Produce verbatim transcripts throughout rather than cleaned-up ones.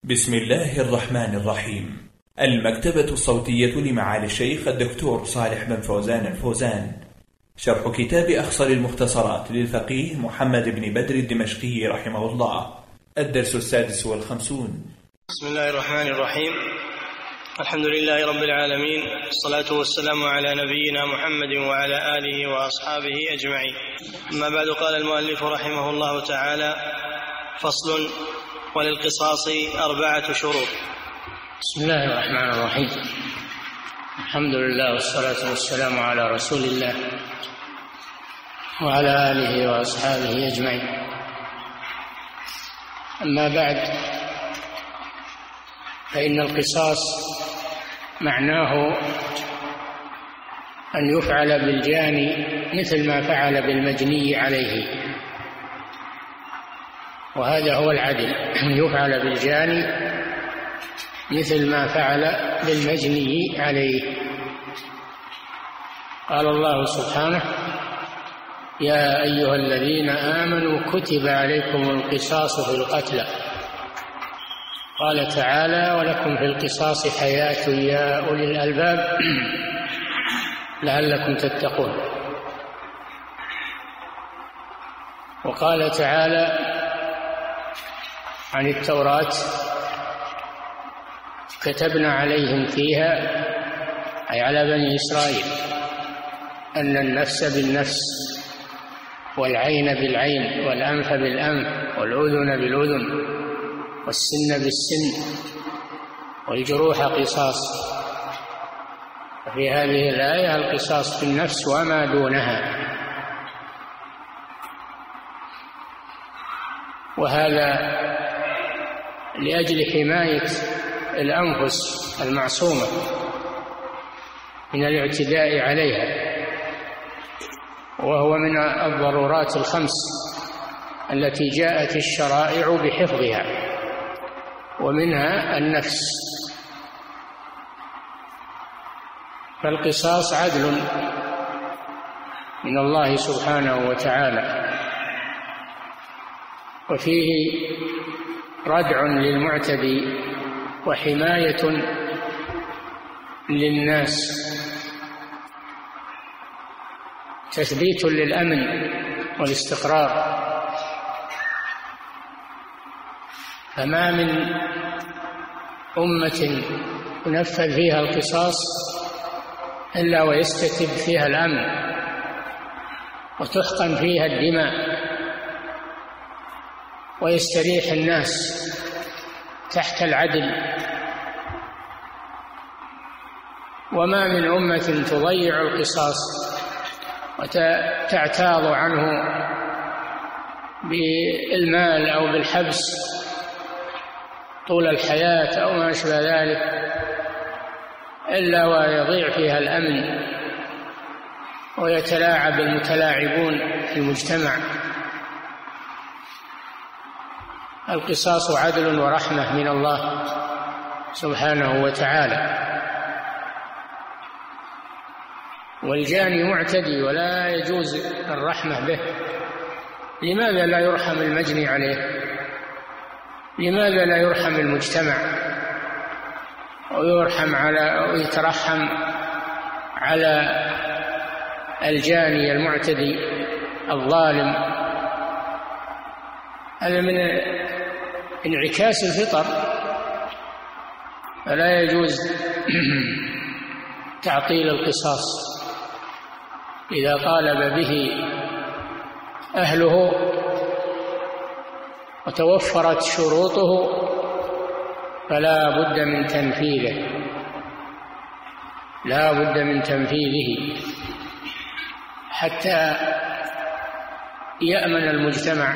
بسم الله الرحمن الرحيم. المكتبة الصوتية لمعالي الشيخ الدكتور صالح بن فوزان الفوزان، شرح كتاب أخصر المختصرات للفقيه محمد بن بدر الدمشقي رحمه الله، الدرس السادس والخمسون. بسم الله الرحمن الرحيم. الحمد لله رب العالمين، الصلاة والسلام على نبينا محمد وعلى آله وأصحابه أجمعين. أما بعد، قال المؤلف رحمه الله تعالى: فصل: وللقصاص أربعة شروط. بسم الله الرحمن الرحيم. الحمد لله والصلاة والسلام على رسول الله وعلى آله وأصحابه أجمعين. أما بعد، فإن القصاص معناه أن يفعل بالجاني مثل ما فعل بالمجني عليه، وهذا هو العدل، أن يفعل بالجاني مثل ما فعل بالمجني عليه. قال الله سبحانه: يا أيها الذين آمنوا كتب عليكم القصاص في القتلى. قال تعالى: ولكم في القصاص حياة يا أولي الألباب لعلكم تتقون. وقال تعالى عن التوراة: كتبنا عليهم فيها، أي على بني إسرائيل، أن النفس بالنفس والعين بالعين والأنف بالأنف والأذن بالأذن والسن بالسن والجروح قصاص. وفي هذه الآية القصاص في النفس وما دونها، وهذا لأجل حماية الأنفس المعصومة من الاعتداء عليها، وهو من الضرورات الخمس التي جاءت الشرائع بحفظها، ومنها النفس. فالقصاص عدل من الله سبحانه وتعالى، وفيه ردع للمعتدي وحماية للناس، تثبيت للأمن والاستقرار. فما من أمة ينفذ فيها القصاص إلا ويستتب فيها الأمن وتحقن فيها الدماء ويستريح الناس تحت العدل. وما من أمة تضيع القصاص وتعتاض عنه بالمال أو بالحبس طول الحياة أو ما أشبه ذلك إلا ويضيع فيها الأمن ويتلاعب المتلاعبون في المجتمع. القصاص عدل ورحمة من الله سبحانه وتعالى. والجاني معتدي ولا يجوز الرحمة به. لماذا لا يرحم المجني عليه؟ لماذا لا يرحم المجتمع ويرحم على ويترحم على الجاني المعتدي الظالم؟ هذا من انعكاس الفطر، فلا يجوز تعطيل القصاص. إذا طالب به أهله وتوفرت شروطه فلا بد من تنفيذه، لا بد من تنفيذه حتى يأمن المجتمع.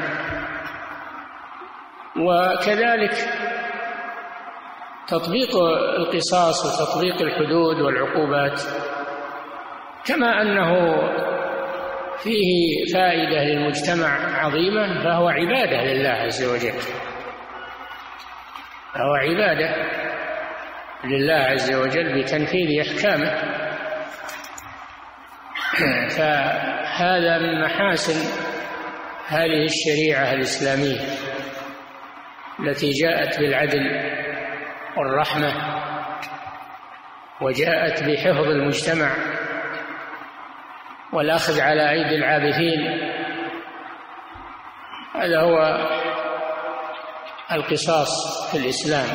وكذلك تطبيق القصاص وتطبيق الحدود والعقوبات، كما أنه فيه فائدة للمجتمع عظيمة، فهو عبادة لله عز وجل، فهو عبادة لله عز وجل بتنفيذ أحكامه. فهذا من محاسن هذه الشريعة الإسلامية، التي جاءت بالعدل والرحمة وجاءت بحفظ المجتمع والأخذ على أيدي العابثين. هذا هو القصاص في الإسلام.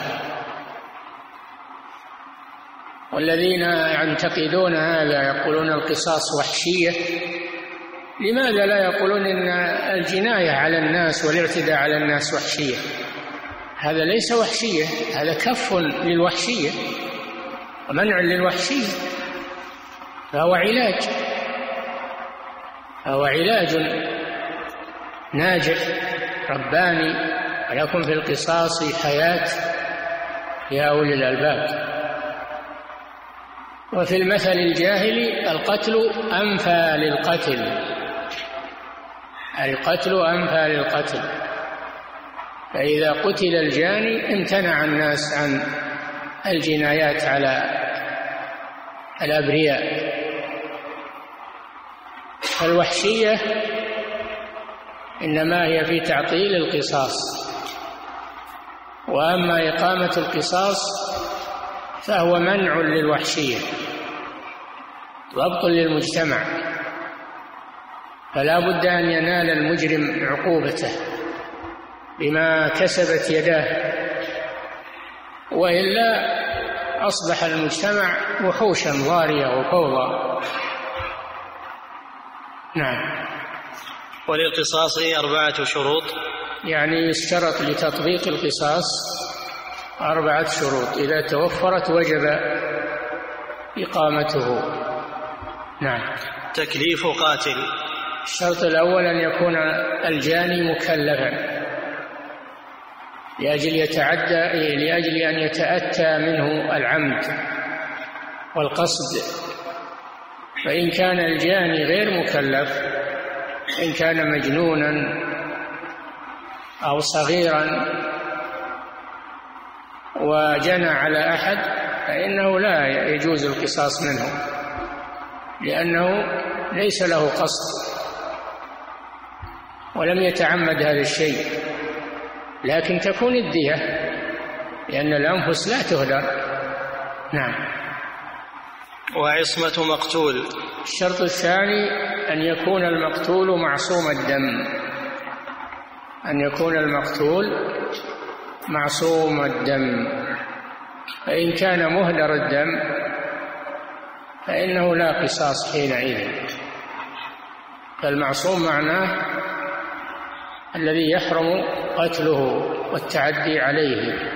والذين ينتقدون هذا يقولون القصاص وحشية، لماذا لا يقولون إن الجناية على الناس والاعتداء على الناس وحشية؟ هذا ليس وحشية، هذا كف للوحشية ومنع للوحشية، فهو علاج، فهو علاج ناجح رباني. ولكم في القصاص حياة يا أولي الألباب. وفي المثل الجاهلي القتل أنفى للقتل، القتل أنفى للقتل، فإذا قتل الجاني امتنع الناس عن الجنايات على الأبرياء. الوحشية إنما هي في تعطيل القصاص، وأما إقامة القصاص فهو منع للوحشية، ضبط للمجتمع، فلا بد أن ينال المجرم عقوبته بما كسبت يداه، وإلا أصبح المجتمع وحوشا ضارية وفوضى. نعم. وللقصاص أربعة شروط، يعني يشترط لتطبيق القصاص أربعة شروط، إذا توفرت وجب إقامته. نعم. تكليف قاتل، الشرط الأول أن يكون الجاني مكلفا لأجل يتعدى لأجل أن يتأتى منه العمد والقصد، فإن كان الجاني غير مكلف، إن كان مجنونا أو صغيرا وجنى على أحد فإنه لا يجوز القصاص منه، لأنه ليس له قصد ولم يتعمد هذا الشيء، لكن تكون الدية لأن الأنفس لا تهدر. نعم. وعصمة مقتول، الشرط الثاني أن يكون المقتول معصوم الدم، أن يكون المقتول معصوم الدم، فإن كان مهدر الدم فإنه لا قصاص حينئذ. فالمعصوم معناه الذي يحرم قتله والتعدي عليه.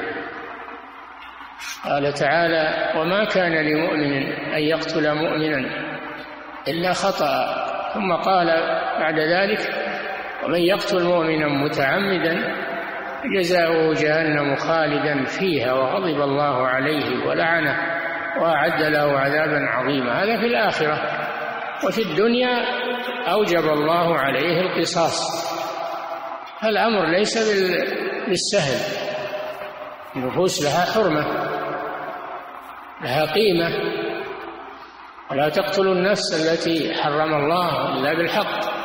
قال تعالى: وما كان لمؤمن أن يقتل مؤمنا إلا خطأ، ثم قال بعد ذلك: ومن يقتل مؤمنا متعمدا جزاؤه جهنم خالدا فيها وغضب الله عليه ولعنه وأعد له عذابا عظيما. هذا في الآخرة. وفي الدنيا أوجب الله عليه القصاص. الأمر ليس بالسهل، النفوس لها حرمة، لها قيمة، ولا تقتلوا النفس التي حرم الله إلا بالحق.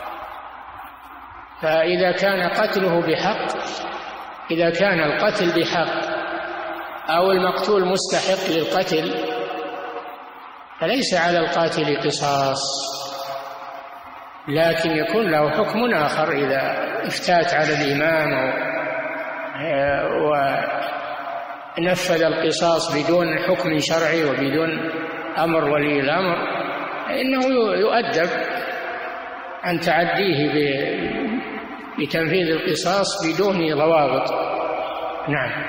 فإذا كان قتله بحق، إذا كان القتل بحق أو المقتول مستحق للقتل فليس على القاتل قصاص، لكن يكون له حكم آخر إذا افتات على الإمام ونفذ القصاص بدون حكم شرعي وبدون أمر ولي الأمر، إنه يؤدب عن تعديه بتنفيذ القصاص بدون ضوابط. نعم.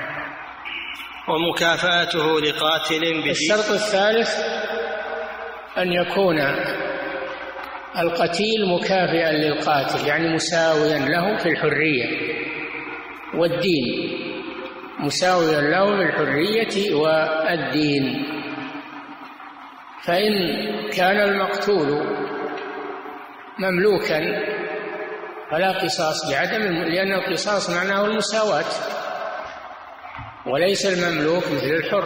ومكافأته لقاتل بدين. الشرط الثالث أن يكون القتيل مكافئا للقاتل، يعني مساويا له في الحرية والدين، مساويا له في الحرية والدين. فإن كان المقتول مملوكا فلا قصاص لعدم، لأن القصاص معناه المساواة، وليس المملوك مثل الحر،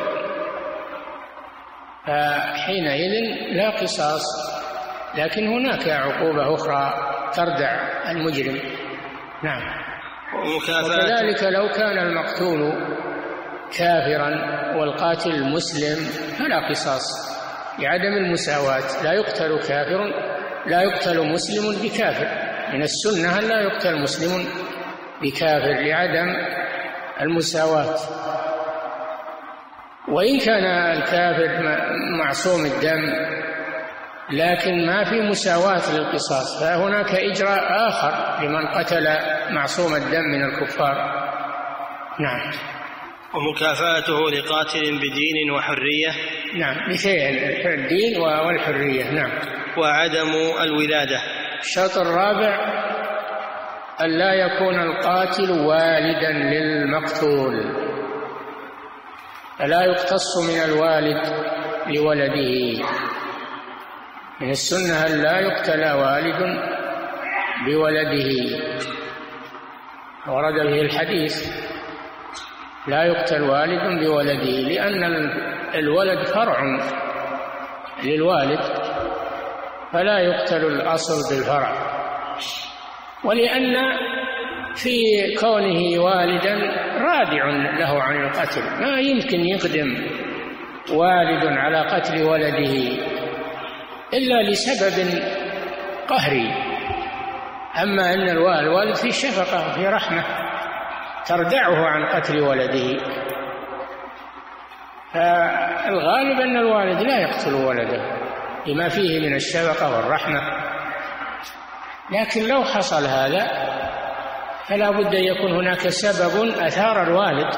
فحينئذ لا قصاص. لكن هناك عقوبة أخرى تردع المجرم. نعم. وكذلك لو كان المقتول كافرا والقاتل مسلم فلا قصاص لعدم المساواة. لا يقتل كافر لا يقتل مسلم بكافر، من السنة لا يقتل مسلم بكافر لعدم المساواة. وإن كان الكافر معصوم الدم لكن ما في مساواة للقصاص، فهناك إجراء آخر لمن قتل معصوم الدم من الكفار. نعم. ومكافأته لقاتل بدين وحرية. نعم، بشيئين، الدين والحرية. نعم. وعدم الولادة. الشرط الرابع ألا يكون القاتل والدا للمقتول، فلا يقتص من الوالد لولده. من السنة أن لا يقتل والد بولده، ورد به الحديث لا يقتل والد بولده، لأن الولد فرع للوالد فلا يقتل الأصل بالفرع، ولأن في كونه والدا رادع له عن القتل، ما يمكن يقدم والد على قتل ولده إلا لسبب قهري. أما أن الوالد في شفقة في رحمة تردعه عن قتل ولده، فالغالب أن الوالد لا يقتل ولده لما فيه من الشفقة والرحمة. لكن لو حصل هذا فلا بد أن يكون هناك سبب أثار الوالد،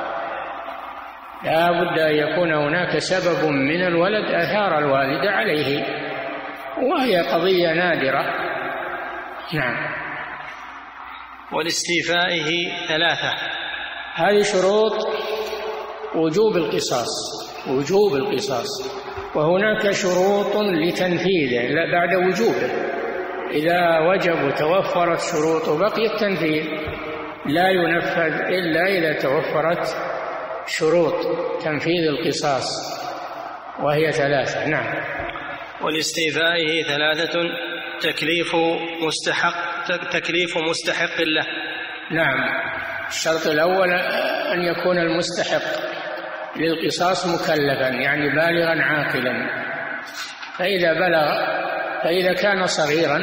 لا بد أن يكون هناك سبب من الولد أثار الوالد عليه، وهي قضية نادرة. نعم. ولاستيفائه ثلاثة. هذه شروط وجوب القصاص، وجوب القصاص، وهناك شروط لتنفيذه لا بعد وجوبه. إذا وجب وتوفرت شروط وبقي التنفيذ لا ينفذ إلا إذا توفرت شروط تنفيذ القصاص، وهي ثلاثة. نعم. ولاستيفائه ثلاثة: تكليف مستحق تكليف مستحق له. نعم. الشرط الأول أن يكون المستحق للقصاص مكلفا، يعني بالغا عاقلا. فإذا بلغ فإذا كان صغيرا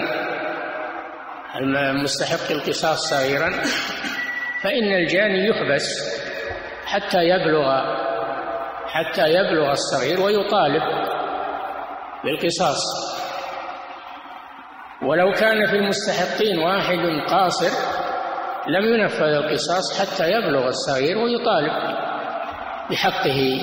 المستحق القصاص صغيرا فإن الجاني يحبس حتى يبلغ حتى يبلغ الصغير ويطالب بالقصاص. ولو كان في المستحقين واحد قاصر لم ينفذ القصاص حتى يبلغ الصغير ويطالب بحقه.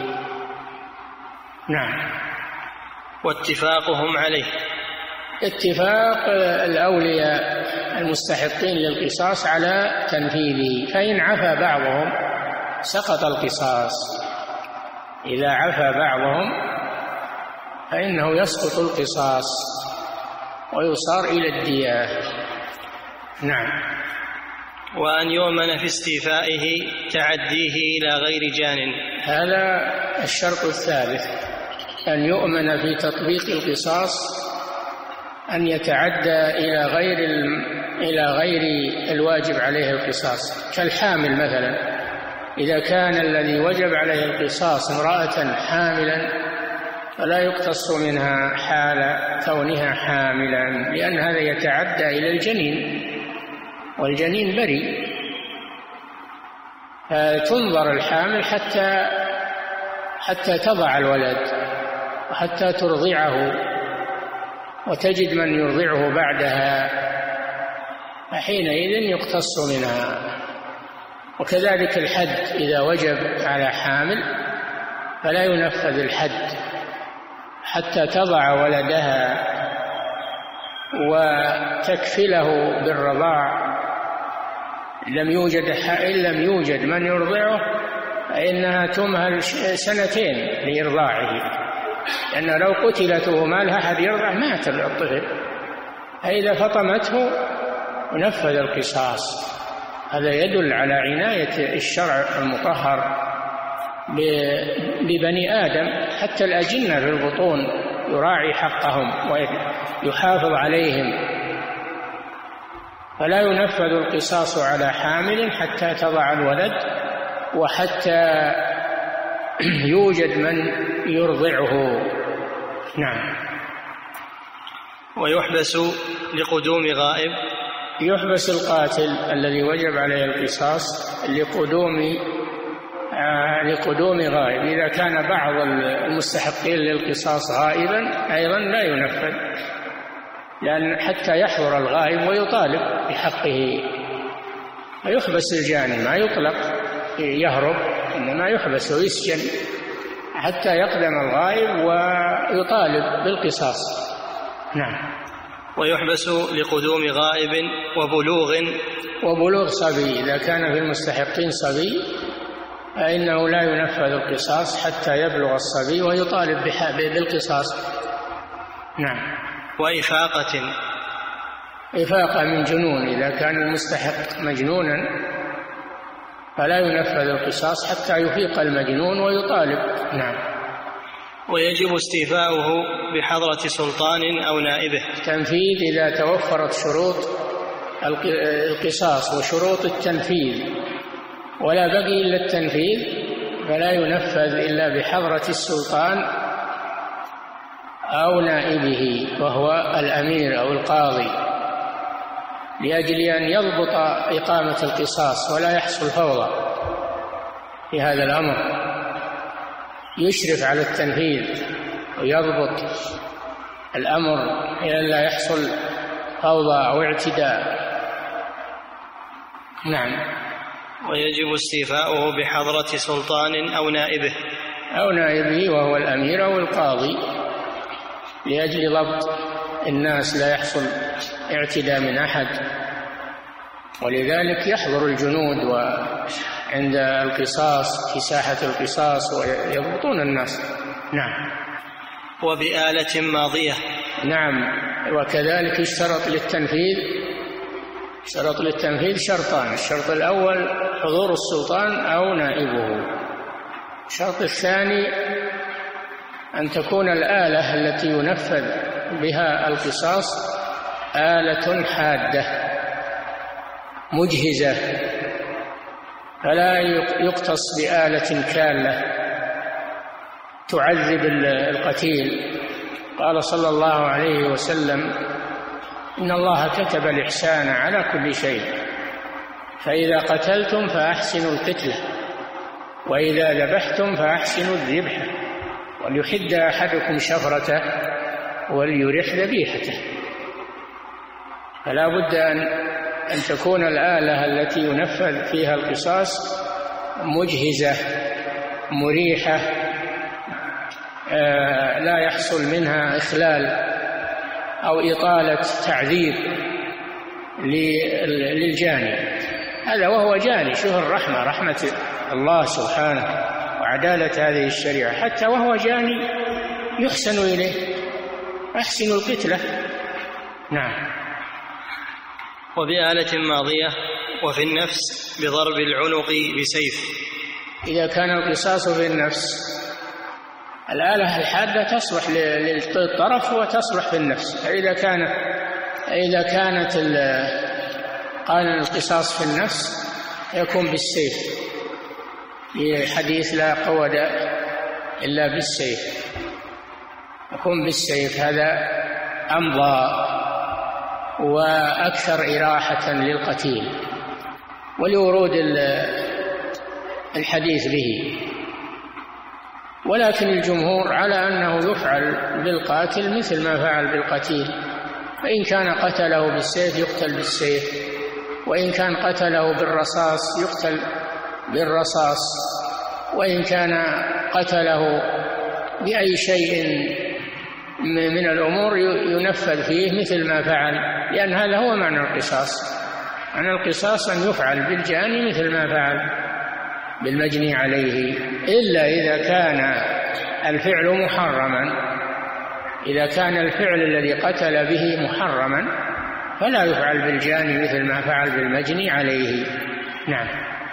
نعم. واتفاقهم عليه. اتفاق الأولياء المستحقين للقصاص على تنفيذه، فإن عفى بعضهم سقط القصاص. إذا عفى بعضهم فإنه يسقط القصاص ويصار إلى الدية. نعم. وأن يؤمن في استيفائه تعديه إلى غير جان. هذا الشرط الثالث، أن يؤمن في تطبيق القصاص أن يتعدى إلى غير إلى غير الواجب عليه القصاص، كالحامل مثلا. إذا كان الذي وجب عليه القصاص امرأة حاملا فلا يقتص منها حال كونها حاملا، لأن هذا يتعدى إلى الجنين، والجنين بريء. فتنظر الحامل حتى حتى تضع الولد وحتى ترضعه، وتجد من يرضعه بعدها، فحينئذ يقتص منها. وكذلك الحد إذا وجب على حامل فلا ينفذ الحد حتى تضع ولدها وتكفله بالرضاع. لم يوجد إن لم يوجد من يرضعه فإنها تمهل سنتين لإرضاعه، لأن لو قتلت وما لها أحد يرضع مات الطفل، فإذا فطمته ونفذ القصاص. هذا يدل على عناية الشرع المطهر ببني آدم، حتى الأجنة في البطون يراعي حقهم ويحافظ عليهم. فلا ينفذ القصاص على حامل حتى تضع الولد وحتى يوجد من يرضعه. نعم. ويحبس لقدوم غائب. يحبس القاتل الذي وجب عليه القصاص لقدوم آه لقدوم غائب. إذا كان بعض المستحقين للقصاص غائبا أيضا لا ينفذ، لأن حتى يحضر الغائب ويطالب بحقه. فيحبس الجاني، ما يطلق يهرب، إنما يحبس ويسجن حتى يقدم الغائب ويطالب بالقصاص. نعم. ويحبس لقدوم غائب وبلوغ. وبلوغ صبي، إذا كان في المستحقين صبي فإنه لا ينفذ القصاص حتى يبلغ الصبي ويطالب بالقصاص. نعم. وإفاقة. إفاقة من جنون، إذا كان المستحق مجنونا فلا ينفذ القصاص حتى يفيق المجنون ويطالب. نعم. ويجب استيفاؤه بحضرة سلطان أو نائبه. تنفيذ إذا توفرت شروط القصاص وشروط التنفيذ ولا بقي إلا التنفيذ فلا ينفذ إلا بحضرة السلطان أو نائبه وهو الأمير أو القاضي، لأجل أن يضبط إقامة القصاص ولا يحصل فوضى في هذا الأمر. يشرف على التنفيذ ويضبط الأمر إلى لا يحصل فوضى أو اعتداء. نعم. ويجب استيفاؤه بحضرة سلطان أو نائبه. أو نائبه وهو الأمير أو القاضي، لأجل ضبط الناس لا يحصل اعتداء من أحد. ولذلك يحضر الجنود وعند القصاص في ساحة القصاص ويضبطون الناس. نعم. وبآلة ماضية. نعم. وكذلك يشترط للتنفيذ اشترط للتنفيذ شرطان: الشرط الأول حضور السلطان أو نائبه، الشرط الثاني أن تكون الآلة التي ينفذ بها القصاص آلة حادة مجهزة، فلا يقتص بآلة كالة تعذب القتيل. قال صلى الله عليه وسلم: إن الله كتب الإحسان على كل شيء، فإذا قتلتم فأحسنوا القتلة، وإذا ذبحتم فأحسنوا الذبحة، وليحد أحدكم شفرته وليرح ذبيحته. فلا بد أن أن تكون الآلة التي ينفذ فيها القصاص مجهزة مريحة، آه لا يحصل منها إخلال أو إطالة تعذيب للجاني. هذا وهو جاني. شوف الرحمة، رحمة الله سبحانه وعدالة هذه الشريعة، حتى وهو جاني يحسن إليه، أحسن القتلة. نعم. وبآلة ماضية. وفي النفس بضرب العنق بسيف. إذا كان القصاص في النفس، الآلة الحادة تصلح للطرف وتصلح في النفس. إذا كانت إذا كانت قانون القصاص في النفس يكون بالسيف، لحديث لا قود إلا بالسيف، يكون بالسيف. هذا أمضى وأكثر إراحة للقتيل ولورود الحديث به. ولكن الجمهور على أنه يفعل بالقاتل مثل ما فعل بالقتيل، فإن كان قتله بالسيف يقتل بالسيف، وإن كان قتله بالرصاص يقتل بالرصاص، وإن كان قتله بأي شيء من الأمور ينفذ فيه مثل ما فعل، لأن هذا هو معنى القصاص. معنى القصاص أن يفعل بالجاني مثل ما فعل بالمجني عليه، إلا إذا كان الفعل محرما. إذا كان الفعل الذي قتل به محرما فلا يفعل بالجاني مثل ما فعل بالمجني عليه. نعم.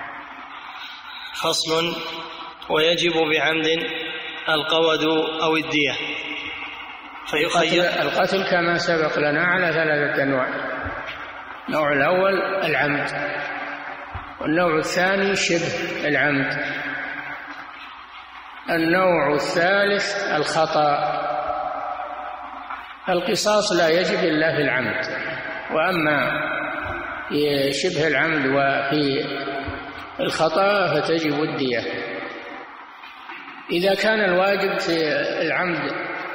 فصل. ويجب بعمد القود أو الدية. فيخير القتل كما سبق لنا على ثلاثة أنواع: النوع الأول العمد، والنوع الثاني شبه العمد، النوع الثالث الخطأ. القصاص لا يجب إلا في العمد، وأما في شبه العمد وفي الخطأ فتجب الدية. إذا كان الواجب في العمد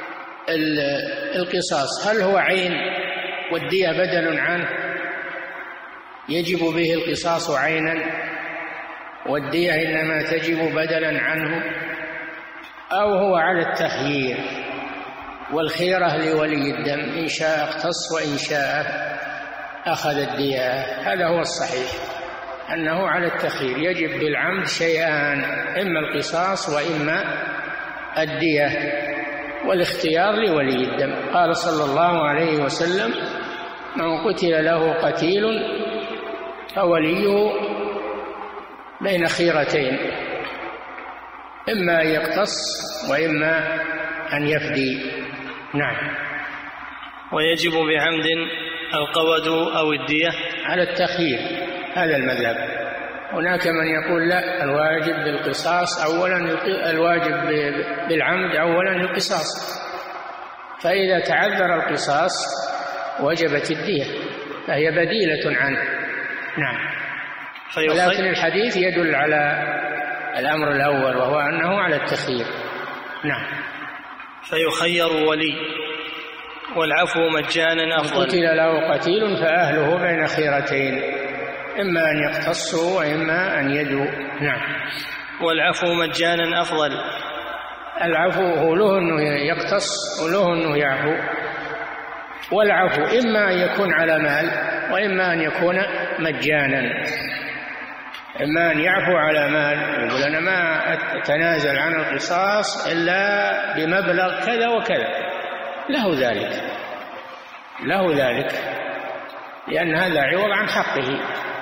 القصاص، هل هو عين والدية بدل عنه؟ يجب به القصاص عينا والدية إنما تجب بدلا عنه، أو هو على التخيير والخيرة لولي الدم، إن شاء اقتص وإن شاء أخذ الدية. هذا هو الصحيح، أنه على التخيير، يجب بالعمد شيئان، إما القصاص وإما الدية، والاختيار لولي الدم. قال صلى الله عليه وسلم: من قتل له قتيل فوليه بين خيرتين، إما أن يقتص وإما أن يفدي. نعم. ويجب بعمد القود أو الدية على التخيير، هذا المذهب. هناك من يقول لا، الواجب بالقصاص أولا، الواجب بالعمد أولا القصاص، فإذا تعذر القصاص وجبت الدية، فهي بديلة عنه. نعم. ولكن الحديث يدل على الأمر الأول، وهو أنه على التخيير. نعم. فيخير ولي، والعفو مجانا أفضل. قتل له قتيل فأهله بين خيرتين، إما أن يقتصوا وإما أن يدوا. نعم. والعفو مجانا أفضل. العفو هو له أنه يقتص وله أنه يعفو، والعفو إما أن يكون على مال وإما أن يكون مجانا. إما أن يعفو على مال، يقول أنا ما أتنازل عن القصاص إلا بمبلغ كذا وكذا، له ذلك، له ذلك، لأن هذا عوض عن حقه.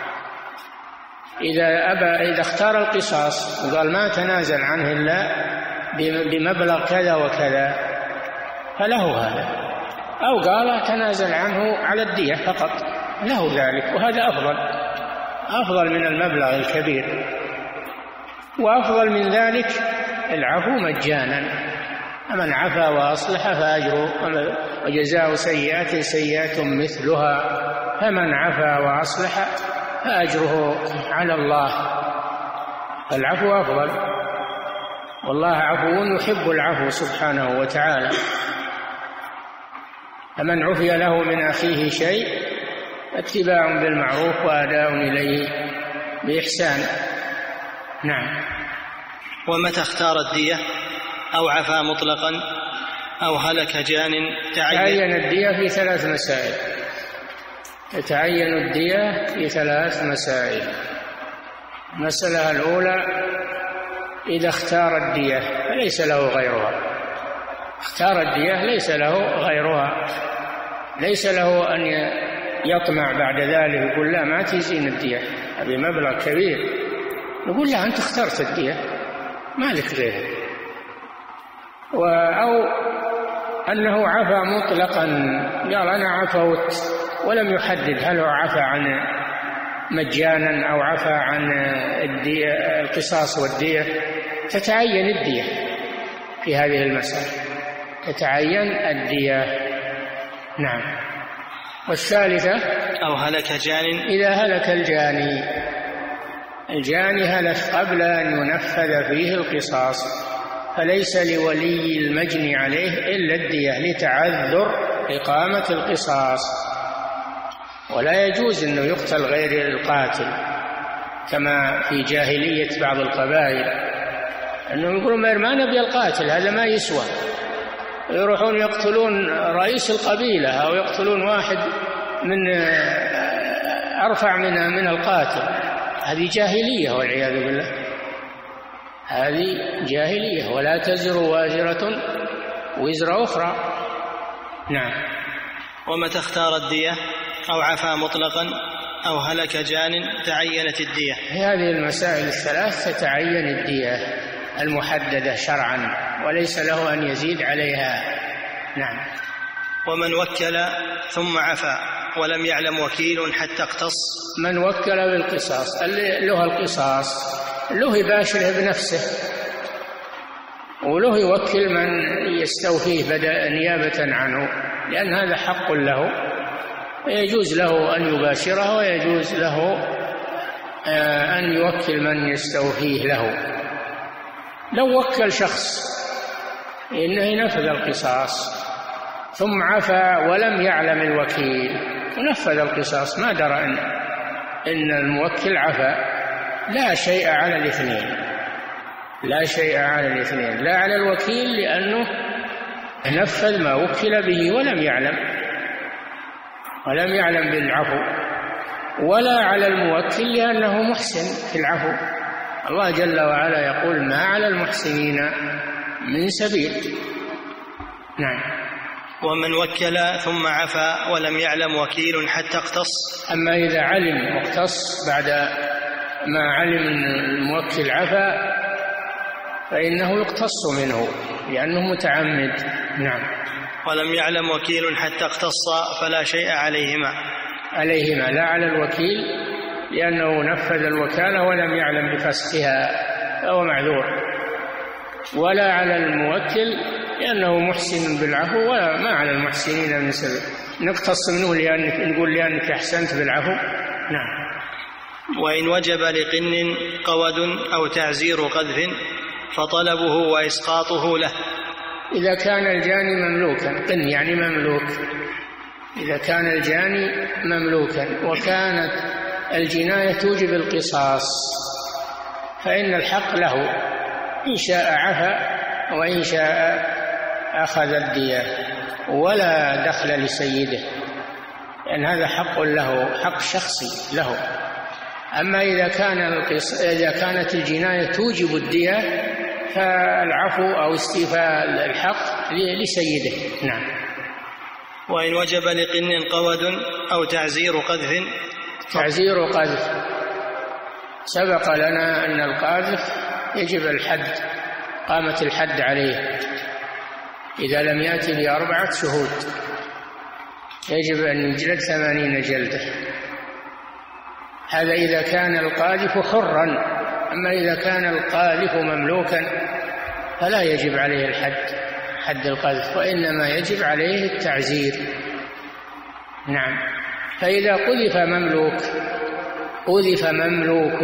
إذا أبى، إذا اختار القصاص وقال ما تنازل عنه إلا بمبلغ كذا وكذا فله هذا، أو قال تنازل عنه على الدية فقط، له ذلك، وهذا أفضل، أفضل من المبلغ الكبير. وأفضل من ذلك العفو مجانا. من عفا وأصلح فأجره، وجزاء سيئات سيئات مثلها، فمن عفا وأصلح فأجره على الله. العفو أفضل، والله عفو يحب العفو سبحانه وتعالى. فمن عفي له من أخيه شيء اتباع بالمعروف وأداء إليه بإحسان. نعم. ومتى اختار الدية أو عفا مطلقا أو هلك جان تعين, تعين الدية في ثلاث مسائل. تتعين الدية في ثلاث مسائل. المسألة الأولى: إذا اختار الدية فليس له غيرها، اختار الدية ليس له غيرها، ليس له أن يطمع بعد ذلك يقول لا ما تجزين الدية هذه مبلغ كبير، نقول لا أنت اخترت الدية ما لك غيرها. أو أنه عفى مطلقا، قال أنا عفوت ولم يحدد هل هو عفى عن مجانا أو عفى عن الدية، القصاص والدية، تتعين الدية في هذه المسألة، تتعين الدية. نعم. والثالثة: أو هلك جان، إذا هلك الجاني، الجاني هلك قبل أن ينفذ فيه القصاص، فليس لولي المجني عليه إلا الدية لتعذر إقامة القصاص، ولا يجوز أنه يقتل غير القاتل كما في جاهلية بعض القبائل، أنهم يقولون ما نبي القاتل هذا ما يسوى، يروحون يقتلون رئيس القبيلة أو يقتلون واحد من أرفع من من القاتل. هذه جاهلية والعياذ بالله، هذه جاهلية. ولا تزر وازرة وزر أخرى. نعم. ومتى اختار الدية أو عفا مطلقا أو هلك جان تعينت الدية. هذه المسائل الثلاث تتعين الدية المحددة شرعا، وليس له أن يزيد عليها. نعم. ومن وكل ثم عفا ولم يعلم وكيل حتى اقتص. من وكل بالقصاص اللي له القصاص له يباشره بنفسه، وله يوكل من يستوفيه نيابة عنه، لأن هذا حق له، يجوز له أن يباشره ويجوز له أن يوكل من يستوفيه له. لو وكل شخص إنه ينفذ القصاص ثم عفا ولم يعلم الوكيل ونفذ القصاص، ما درى إن, إن الموكل عفا، لا شيء على الاثنين، لا شيء على الاثنين، لا على الوكيل لأنه نفذ ما وكل به ولم يعلم ولم يعلم بالعفو، ولا على الموكل لأنه محسن في العفو. الله جل وعلا يقول: ما على المحسنين من سبيل. نعم. ومن وكل ثم عفا ولم يعلم وكيل حتى اقتص. أما إذا علم واقتص بعد ما علم أن الموكل عفا فإنه يقتص منه لأنه متعمد. نعم. ولم يعلم وكيل حتى اقتص فلا شيء عليهما. عليهما، لا على الوكيل لأنه نفذ الوكالة ولم يعلم بفسخها فهو معذور، ولا على الموكل لأنه محسن بالعفو، ولا ما على المحسنين من سبيل. نقتص منه لأنك نقول لأنك أحسنت بالعفو. نعم. وإن وجب لقن قود أو تعزير قذف فطلبه وإسقاطه له. إذا كان الجاني مملوكا، قن يعني مملوك، إذا كان الجاني مملوكا وكانت الجناية توجب القصاص فإن الحق له، إن شاء عفا وإن شاء أخذ الدية، ولا دخل لسيده، لأن هذا حق له، حق شخصي له. أما إذا كان القص... إذا كانت الجناية توجب الدية فالعفو أو استيفاء الحق لسيده. نعم. وإن وجب لقن قود أو تعزير قذف. تعزير قذف، سبق لنا أن القاذف يجب الحد، قامت الحد عليه إذا لم يأتي بأربعة شهود، يجب أن يجلد ثمانين جلدة. هذا إذا كان القاذف حرا، أما إذا كان القاذف مملوكا فلا يجب عليه الحد، حد القذف، وإنما يجب عليه التعزير. نعم. فإذا قذف مملوك قذف مملوك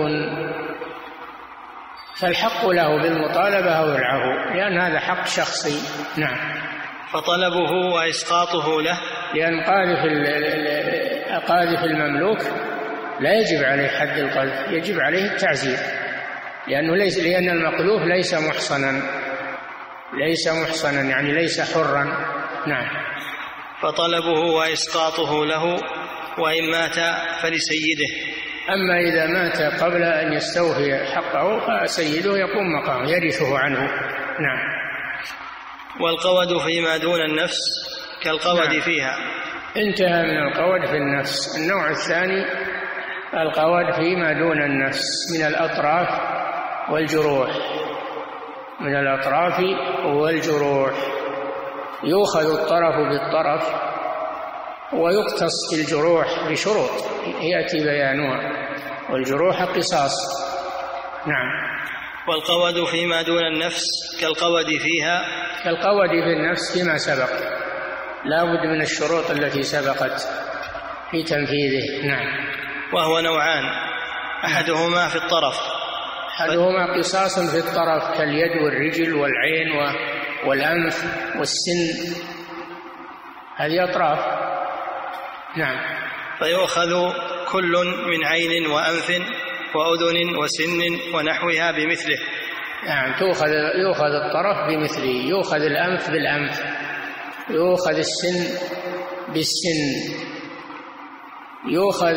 فالحق له بالمطالبة أو العفو، لأن هذا حق شخصي. نعم. فطلبه وإسقاطه له، لأن قاذف قاذف المملوك لا يجب عليه حد القذف، يجب عليه التعزير، لأنه ليس لأن المقذوف ليس محصنا، ليس محصنا يعني ليس حرا. نعم. فطلبه وإسقاطه له، وإن مات فلسيده. أما إذا مات قبل أن يستوفي حقه فسيده يقوم مقامه يرثه عنه. نعم. والقود فيما دون النفس كالقود. نعم. فيها. انتهى من القود في النفس. النوع الثاني القود فيما دون النفس من الأطراف والجروح، من الأطراف والجروح. يؤخذ الطرف بالطرف ويقتص في الجروح بشروط يأتي بيانها، والجروح قصاص. نعم. والقود فيما دون النفس كالقود فيها. كالقود في النفس فيما سبق، لا بد من الشروط التي سبقت في تنفيذه. نعم. وهو نوعان، أحدهما في الطرف. أحدهما قصاص في الطرف كاليد والرجل والعين والأنف والسن، هذه أطراف. نعم. فيؤخذ كل من عين وأنف وأذن وسن ونحوها بمثله. نعم. تؤخذ يؤخذ الطرف بمثله، يؤخذ الأنف بالأنف، يؤخذ السن بالسن، يؤخذ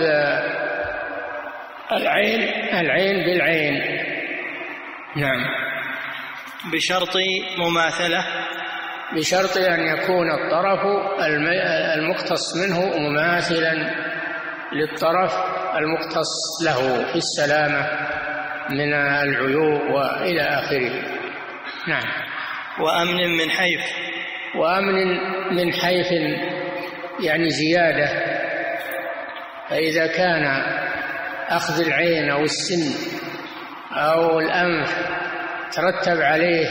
العين العين بالعين. نعم. بشرط مماثلة، بشرط أن يكون الطرف المقتص منه مماثلا للطرف المقتص له في السلامة من العيوب وإلى آخره. نعم. وأمن من حيف. وأمن من حيف يعني زيادة فإذا كان أخذ العين أو السن أو الأنف ترتب عليه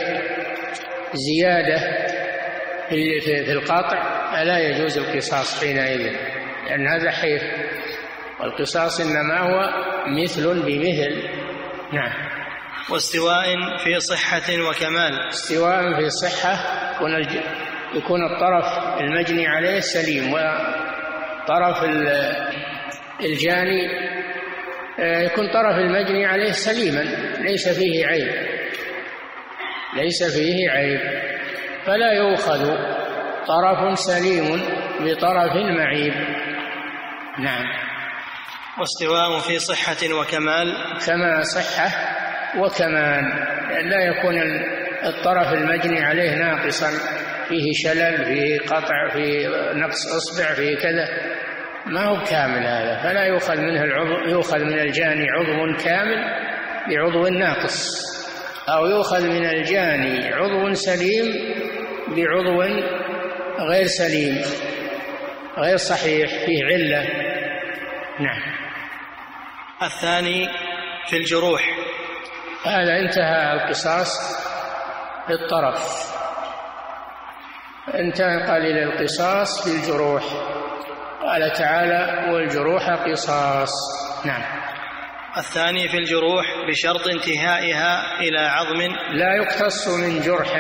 زيادة في القطع فلا يجوز القصاص حينئذ، لأن هذا حيف، والقصاص إنما هو مثل بمثل. نعم. واستواء في صحة وكمال. استواء في صحة يكون, الج... يكون الطرف المجني عليه سليم، وطرف الجاني يكون طرف المجني عليه سليما ليس فيه عيب، ليس فيه عيب، فلا يؤخذ طرف سليم بطرف معيب. نعم. واستواء في صحة وكمال. كما صحة وكمال، لا يكون الطرف المجني عليه ناقصا، فيه شلل، فيه قطع، فيه نقص إصبع، فيه كذا، ما هو كامل هذا، فلا يؤخذ منه العضو، يؤخذ من الجاني عضو كامل بعضو ناقص، أو يؤخذ من الجاني عضو سليم بعضو غير سليم غير صحيح فيه علة. نعم. الثاني في الجروح. هذا انتهى القصاص في الطرف، انتقل إلى القصاص في الجروح. قال تعالى: والجروح قصاص. نعم. الثاني في الجروح بشرط انتهائها إلى عظم. لا يقتص من جرح،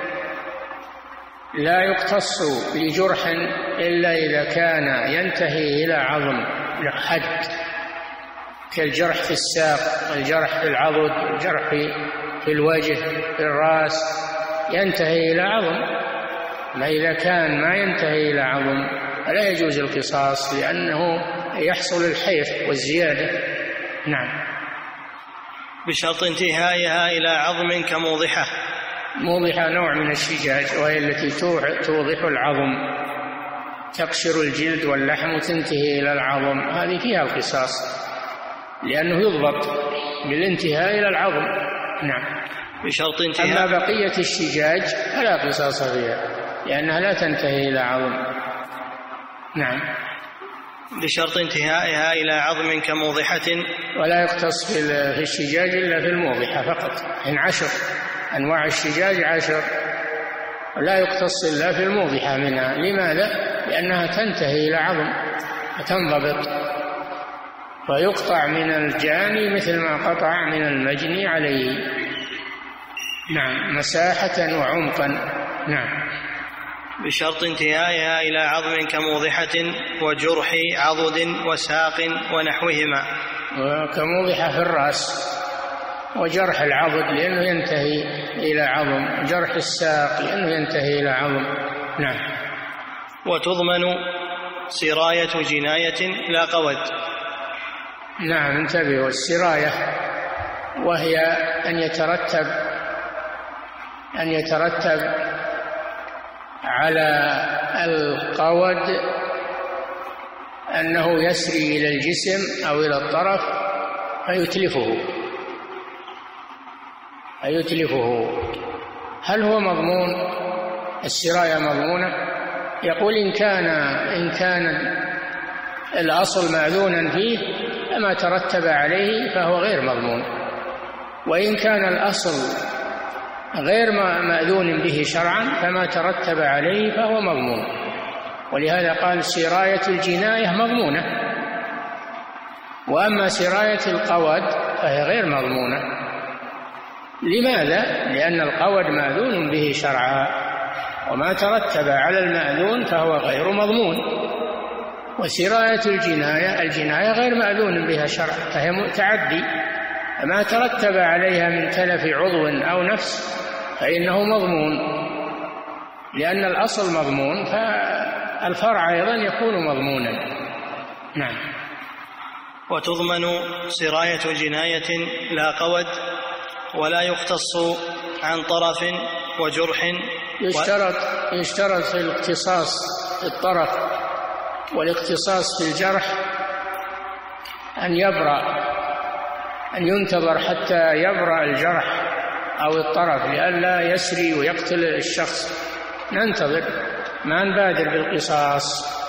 لا يقتص لجرح إلا إذا كان ينتهي إلى عظم حد، كالجرح في الساق، الجرح في العضد، الجرح في الوجه، في الرأس، ينتهي إلى عظم. ما إذا كان ما ينتهي إلى عظم لا يجوز القصاص، لأنه يحصل الحيف والزيادة. نعم. بشرط انتهائها إلى عظم كموضحة. موضحة نوع من الشجاج، وهي التي توضح العظم، تقشر الجلد واللحم وتنتهي إلى العظم، هذه فيها القصاص، لأنه يضبط بالانتهاء إلى العظم. نعم. بشرط انتهاء. أما بقية الشجاج فلا قصاص فيها، لأنها لا تنتهي إلى عظم. نعم. بشرط انتهائها إلى عظم كموضحة. ولا يقتص في الشجاج إلا في الموضحة فقط، إن عشر أنواع الشجاج عشر، لا يقتص إلا في الموضحة منها. لماذا؟ لأنها تنتهي إلى عظم وتنضبط، ويقطع من الجاني مثل ما قطع من المجني عليه. نعم. مساحة وعمقا. نعم. بشرط انتهائها إلى عظم كموضحة وجرح عضد وساق ونحوهما. وكموضحة في الرأس، وجرح العضد لأنه ينتهي إلى عظم، جرح الساق لأنه ينتهي إلى عظم. نعم. وتضمن سراية جناية لا قود. نعم. انتبهوا، السراية وهي أن يترتب أن يترتب على القود أنه يسري إلى الجسم أو إلى الطرف فيتلفه فيتلفه هل هو مضمون؟ السراية مضمونة؟ يقول إن كان إن كان الأصل مأذونا فيه فما ترتب عليه فهو غير مضمون، وإن كان الأصل غير مأذون به شرعا فما ترتب عليه فهو مضمون. ولهذا قال سراية الجناية مضمونة، وأما سراية القود فهي غير مضمونة. لماذا؟ لأن القود مأذون به شرعا، وما ترتب على المأذون فهو غير مضمون. وسراية الجناية الجناية غير مأذون بها شرعا، فهي متعدي، ما ترتب عليها من تلف عضو أو نفس فإنه مضمون، لأن الأصل مضمون فالفرع أيضا يكون مضمونا. نعم. وتضمن سراية جناية لا قود، ولا يقتص عن طرف وجرح. يشترط يشترط في الاقتصاص في الطرف والاقتصاص في الجرح أن يبرأ، أن ينتظر حتى يبرأ الجرح أو الطرف لئلا يسري ويقتل الشخص. ننتظر، ما نبادر بالقصاص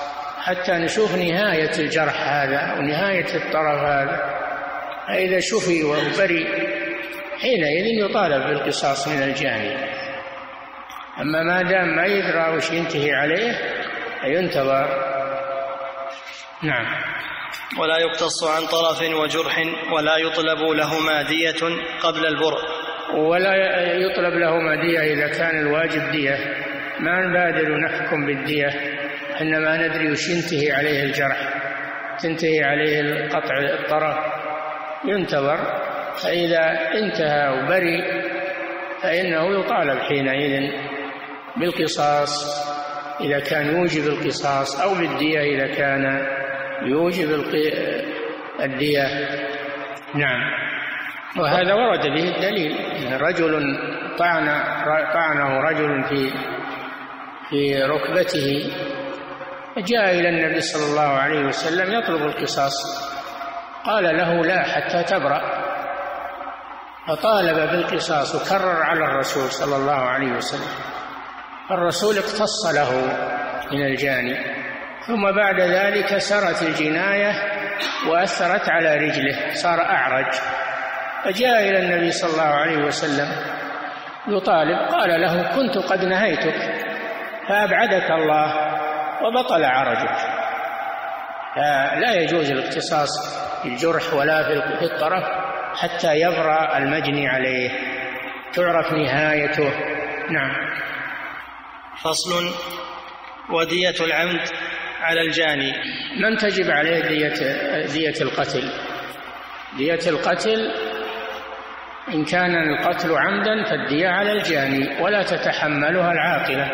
حتى نشوف نهاية الجرح هذا ونهاية الطرف هذا. فإذا شفي وبرئ حينئذ يطالب بالقصاص من الجاني. أما ما دام ما يدرى وش ينتهي عليه ينتظر. نعم. ولا يقتص عن طرف وجرح ولا يطلب لهما دية قبل البرء. ولا يطلب لهما دية إذا كان الواجب دية، ما نبادر نحكم بالدية، إنما ندري وش ينتهي عليه الجرح، تنتهي عليه القطع الطرف، ينتظر. فإذا انتهى وبرئ فإنه يطالب حينئذ بالقصاص إذا كان يوجب القصاص، أو بالدية إذا كان يوجب الدية. نعم. وهذا ورد به الدليل. رجل طعن طعنه رجل في في ركبته، جاء إلى النبي صلى الله عليه وسلم يطلب القصاص، قال له لا حتى تبرأ، فطالب بالقصاص وكرر على الرسول صلى الله عليه وسلم. الرسول اقتص له من الجاني، ثم بعد ذلك سرت الجناية وأثرت على رجله، صار أعرج، فجاء إلى النبي صلى الله عليه وسلم يطالب، قال له كنت قد نهيتك فأبعدك الله وبطل عرجك. فلا يجوز الاقتصاص في الجرح ولا في الطرف حتى يبرأ المجني عليه، تعرف نهايته. نعم. فصل. ودية العمد على الجاني. من تجب عليه دية, دية القتل؟ دية القتل إن كان القتل عمدا فالدية على الجاني ولا تتحملها العاقلة،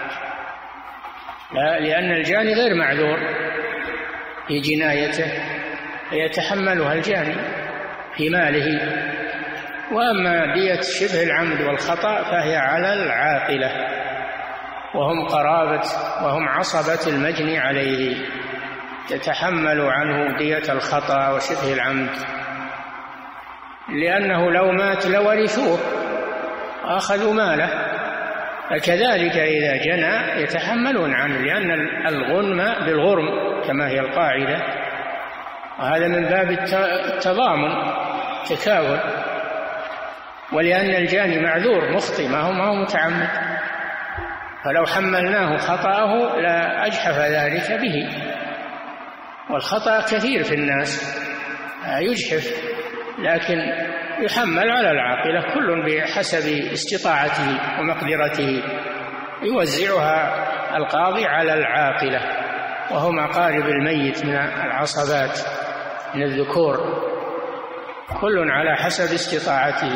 لا، لأن الجاني غير معذور في جنايته فيتحملها الجاني في ماله. وأما دية شبه العمد والخطأ فهي على العاقلة، وهم قرابة وهم عصبة المجني عليه، تتحمل عنه دية الخطأ وشبه العمد، لأنه لو مات لورثوه أخذوا ماله. فكذلك إذا جنى يتحملون عنه، لأن الغنم بالغرم كما هي القاعدة، وهذا من باب التضامن تكافل، ولأن الجاني معذور مخطئ ما هو ما هو متعمد، فلو حملناه خطأه لا أجحف ذلك به. والخطأ كثير في الناس يجحف، لكن يحمل على العاقلة، كل بحسب استطاعته ومقدرته، يوزعها القاضي على العاقلة وهم أقارب الميت من العصبات من الذكور، كل على حسب استطاعته.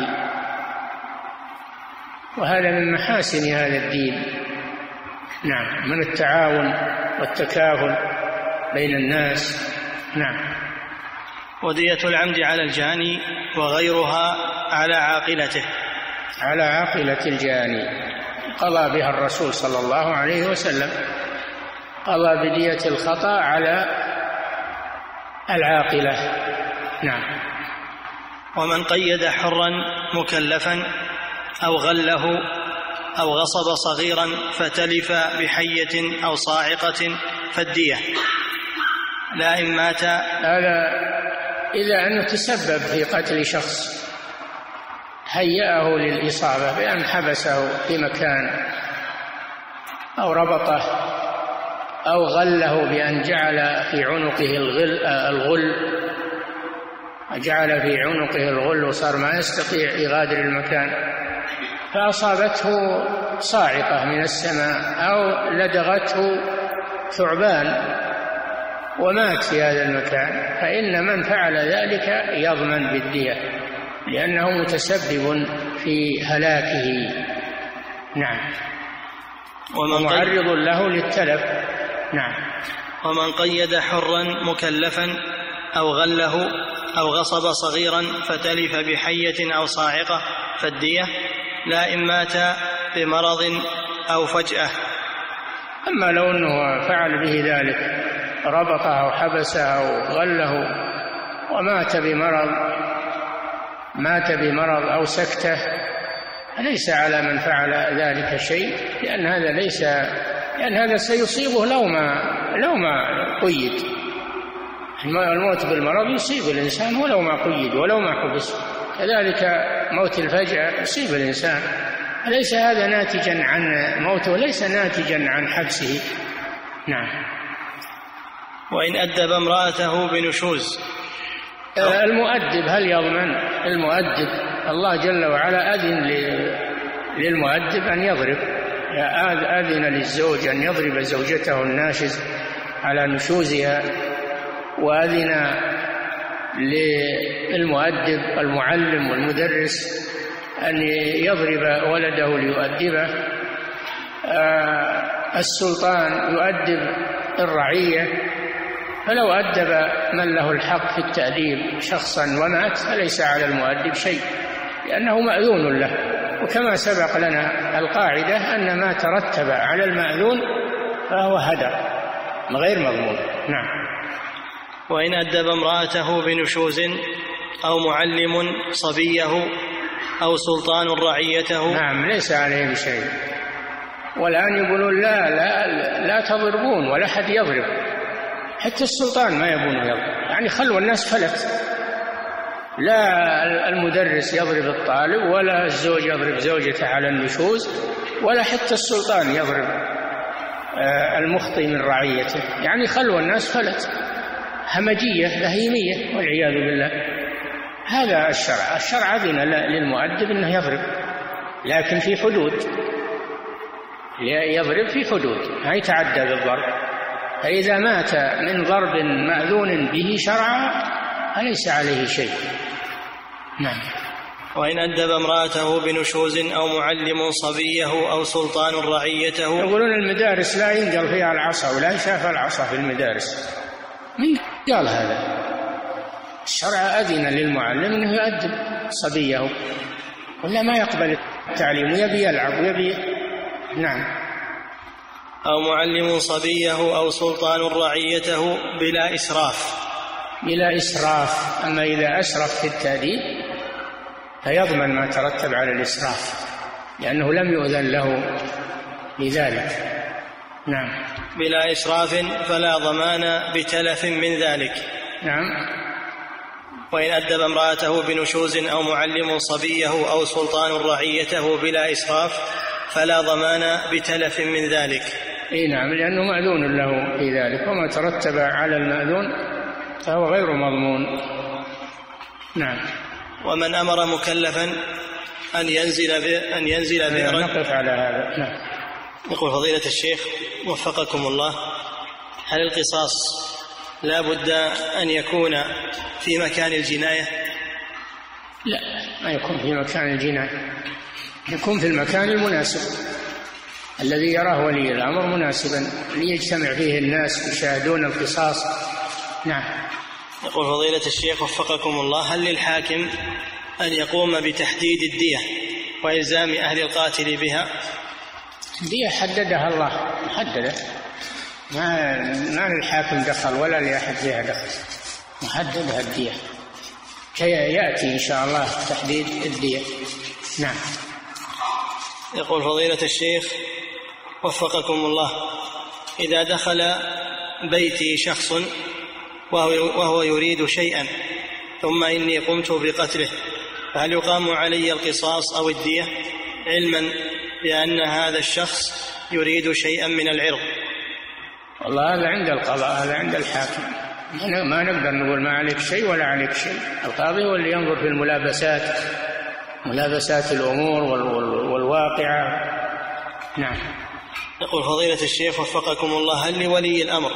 وهذا من محاسن هذا الدين. نعم، من التعاون والتكافل بين الناس. نعم. ودية العمد على الجاني وغيرها على عاقلته. على عاقلة الجاني قضى بها الرسول صلى الله عليه وسلم، قضى بدية الخطأ على العاقلة. نعم. ومن قيد حرا مكلفا أو غله أو غصب صغيرا فتلف بحية أو صاعقة فالدية، لا إن مات. هذا إذا أنه تسبب في قتل شخص، هيأه للإصابة بأن حبسه في مكان أو ربطه أو غله بأن جعل في عنقه الغل, الغل جعل في عنقه الغل وصار ما يستطيع يغادر المكان، فأصابته صاعقة من السماء أو لدغته ثعبان ومات في هذا المكان، فإن من فعل ذلك يضمن بالدية لأنه متسبب في هلاكه. نعم. ومعرض له للتلف. نعم. ومن قيد حرا مكلفا أو غله أو غصب صغيرا فتلف بحية أو صاعقة فالدية، لا إن مات بمرض أو فجأة. أما لو أنه فعل به ذلك، ربطه أو حبسه أو غله ومات بمرض مات بمرض أو سكتة، ليس على من فعل ذلك شيء، لأن هذا ليس لأن هذا سيصيبه لو ما لو ما قيد. الموت بالمرض يصيب الإنسان ولو ما قيد ولو ما حبس، كذلك موت الفجأة يصيب الإنسان. أليس هذا ناتجا عن موته وليس ناتجا عن حبسه؟ نعم. وإن أدب امرأته بنشوز، المؤدب هل يضمن؟ المؤدب الله جل وعلا أذن للمؤدب أن يضرب، أذن للزوج أن يضرب زوجته الناشز على نشوزها، وأذن للمؤدب المعلم والمدرس أن يضرب ولده ليؤدبه. السلطان يؤدب الرعية، فلو أدب من له الحق في التأديب شخصا ومات فليس على المؤدب شيء لأنه مأذون له. وكما سبق لنا القاعدة أن ما ترتب على المأذون فهو هدر غير مضمون. نعم. وإن أدب امرأته بنشوز أو معلم صبيه أو سلطان رعيته، نعم ليس عليه شيء. والآن يقولون لا لا لا تضربون ولا حد يضرب، حتى السلطان ما يبون يضرب، يعني خلوا الناس فلت، لا المدرس يضرب الطالب ولا الزوج يضرب زوجته على النشوز ولا حتى السلطان يضرب المخطئ من رعيته، يعني خلوا الناس فلت، همجية بهيمية والعياذ بالله. هذا الشرع، الشرع أذن للمؤدب أنه يضرب لكن في حدود، يضرب في حدود ما يتعدى بالضرب. فإذا مات من ضرب مأذون به شرعا فليس عليه شيء. نعم. وإن أدب امرأته بنشوز أو معلم صبيه أو سلطان رعيته، يقولون المدارس لا ينقل فيها العصا ولا يشاف العصا في المدارس. من قال هذا؟ الشرع أذن للمعلم أنه يؤدب صبيه ولا ما يقبل التعليم ويبي يلعب ويبي. نعم. أو معلم صبيه أو سلطان رعيته بلا إسراف، بلا إسراف. أما إذا أسرف في التأديب فيضمن ما ترتب على الإسراف لأنه لم يؤذن له لذلك. نعم. بلا إسراف فلا ضمان بتلف من ذلك. نعم. وإن أدب امرأته بنشوز أو معلم صبيه أو سلطان رعيته بلا إسراف فلا ضمان بتلف من ذلك. اي نعم، لأنه مأذون له في ذلك، وما ترتب على المأذون فهو غير مضمون. نعم. ومن أمر مكلفا أن ينزل أن ينزل بئرا، نقف على هذا. نعم. يقول فضيلة الشيخ وفقكم الله، هل القصاص لا بد أن يكون في مكان الجناية؟ لا، ما يكون في مكان الجناية، يكون في المكان المناسب الذي يراه ولي الأمر مناسبا ليجتمع فيه الناس يشاهدون القصاص. نعم. يقول فضيلة الشيخ وفقكم الله، هل للحاكم أن يقوم بتحديد الدية وإلزام أهل القاتل بها؟ الدية حددها الله، محددة، ما ما للحاكم دخل ولا لأحد فيها دخل، محددها الدية كي يأتي إن شاء الله تحديد الدية. نعم. يقول فضيلة الشيخ وفقكم الله، إذا دخل بيتي شخص وهو يريد شيئا ثم إني قمت بقتله، فهل يقام علي القصاص أو الدية علما بأن هذا الشخص يريد شيئا من العرض؟ والله هذا عند القضاء، هذا عند الحاكم، ما نقدر نقول ما عليك شيء ولا عليك شيء. القاضي هو اللي ينظر في الملابسات، ملابسات الأمور والواقعة. نعم. يقول فضيلة الشيخ وفقكم الله، هل لولي الأمر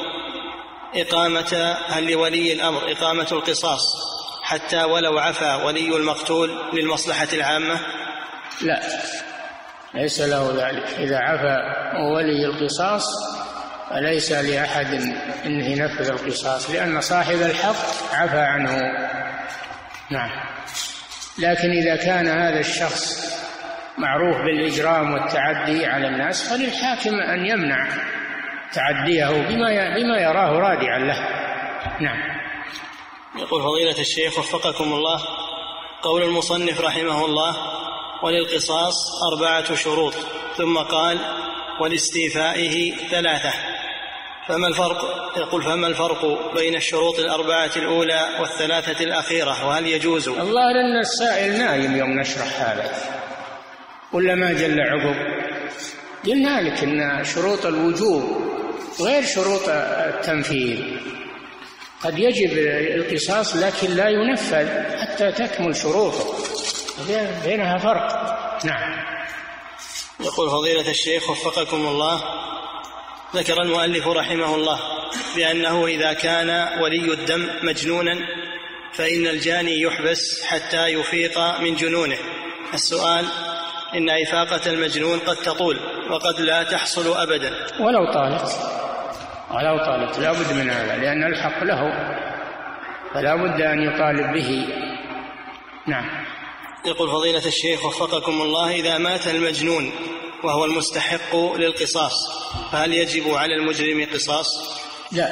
إقامة هل لولي الأمر إقامة القصاص حتى ولو عفى ولي المقتول للمصلحة العامة؟ لا، ليس له ذلك. إذا عفى ولي القصاص فليس لأحد أنه ينفذ القصاص، لأن صاحب الحق عفى عنه. نعم. لكن إذا كان هذا الشخص معروف بالإجرام والتعدي على الناس فللحاكم أن يمنع تعديه بما بما يراه رادعا له. نعم. يقول فضيلة الشيخ وفقكم الله، قول المصنف رحمه الله وللقصاص أربعة شروط، ثم قال ولاستيفائه ثلاثة، فما الفرق؟ يقول فما الفرق بين الشروط الأربعة الأولى والثلاثة الأخيرة، وهل يجوز؟ الله أن السائل نايم يوم نشرح هذا ولا ما جل عقب. قلنا لك أن شروط الوجوب غير شروط التنفيذ، قد يجب القصاص لكن لا ينفذ حتى تكمل شروطه، بينها فرق. نعم. يقول فضيلة الشيخ وفقكم الله، ذكر المؤلف رحمه الله بأنه إذا كان ولي الدم مجنونا فإن الجاني يحبس حتى يفيق من جنونه. السؤال: إن إفاقة المجنون قد تطول وقد لا تحصل أبدا. ولو طالت ولو طالت لا بد من هذا، لأن الحق له فلا بد أن يطالب به. نعم. يقول فضيلة الشيخ وفقكم الله، إذا مات المجنون وهو المستحق للقصاص فهل يجب على المجرم قصاص؟ لا،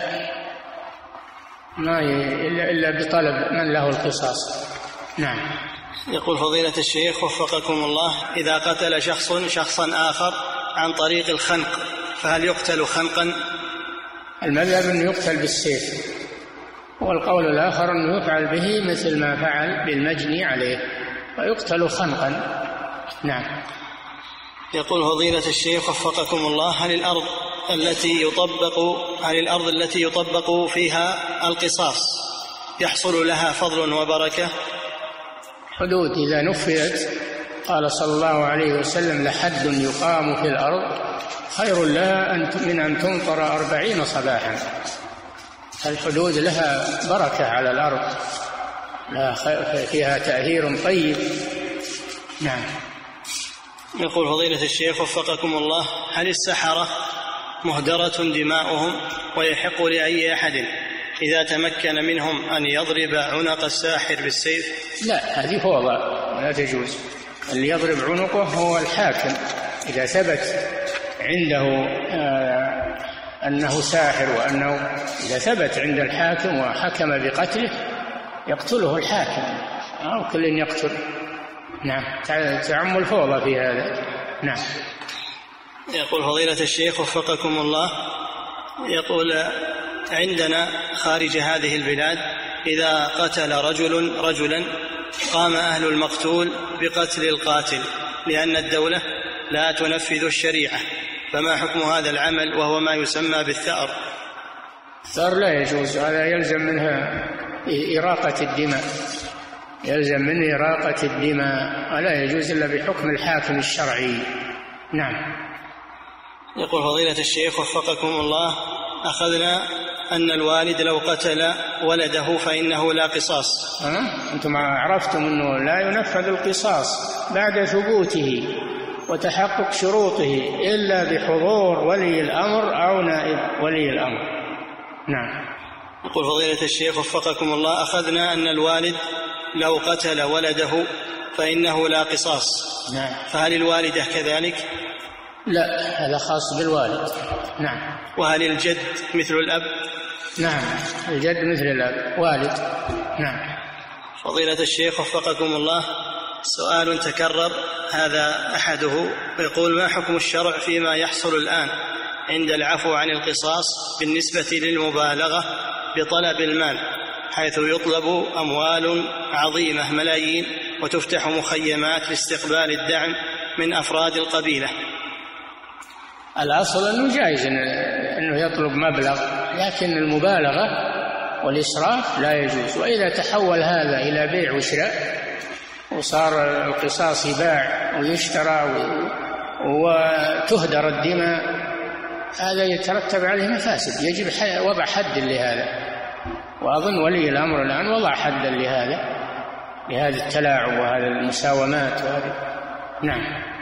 ما إلا, إلا بطلب من له القصاص. نعم. يقول فضيلة الشيخ وفقكم الله، إذا قتل شخص شخصا آخر عن طريق الخنق فهل يقتل خنقا؟ المذهب أنه يقتل بالسيف، والقول الآخر أنه يفعل به مثل ما فعل بالمجني عليه ويقتل خنقا. نعم. يقول فضيلة الشيخ وفقكم الله، هل الأرض التي يطبق هل الأرض التي يطبق فيها القصاص يحصل لها فضل وبركة؟ حدود إذا نفذت، قال صلى الله عليه وسلم: لحد يقام في الأرض خير لها من أن تمطر أربعين صباحا. الحدود لها بركة على الأرض، فيها تأثير طيب. نعم. يقول فضيلة الشيخ وفقكم الله، هل السحرة مهدرة دماؤهم ويحق لأي أحد إذا تمكن منهم أن يضرب عنق الساحر بالسيف؟ لا، هذه فوضى لا تجوز. اللي يضرب عنقه هو الحاكم، إذا ثبت عنده آه أنه ساحر، وأنه إذا ثبت عند الحاكم وحكم بقتله يقتله الحاكم أو كل يقتل. نعم. تعم الفوضى في هذا. نعم. يقول فضيلة الشيخ وفقكم الله، يقول عندنا خارج هذه البلاد إذا قتل رجل رجلا قام أهل المقتول بقتل القاتل لأن الدولة لا تنفذ الشريعة، فما حكم هذا العمل وهو ما يسمى بالثأر؟ الثأر لا يجوز، هذا يلزم منها إراقة الدماء، يلزم من إراقة الدماء، ولا يجوز إلا بحكم الحاكم الشرعي. نعم. يقول فضيلة الشيخ وفقكم الله، أخذنا أن الوالد لو قتل ولده فإنه لا قصاص. أه؟ أنتم عرفتم أنه لا ينفذ القصاص بعد ثبوته وتحقق شروطه إلا بحضور ولي الأمر أو نائب ولي الأمر. نعم. يقول فضيلة الشيخ وفقكم الله، أخذنا أن الوالد لو قتل ولده فإنه لا قصاص. نعم. فهل الوالدة كذلك؟ لا، هذا خاص بالوالد. نعم. وهل الجد مثل الأب؟ نعم، الجد مثل الأب والد. نعم. فضيلة الشيخ وفقكم الله، سؤال تكرر هذا أحده، يقول: ما حكم الشرع فيما يحصل الآن عند العفو عن القصاص بالنسبة للمبالغة بطلب المال، حيث يطلب أموال عظيمة ملايين وتفتح مخيمات لاستقبال الدعم من أفراد القبيلة؟ الأصل أنه جائز أنه يطلب مبلغ، لكن المبالغة والإسراف لا يجوز. وإذا تحول هذا إلى بيع وشراء وصار القصاص يباع ويشترى وتهدر الدماء، هذا يترتب عليه مفاسد، يجب وضع حد لهذا. وأظن ولي الأمر الآن وضع حدا لهذا لهذا التلاعب وهذا المساومات وهذا. نعم.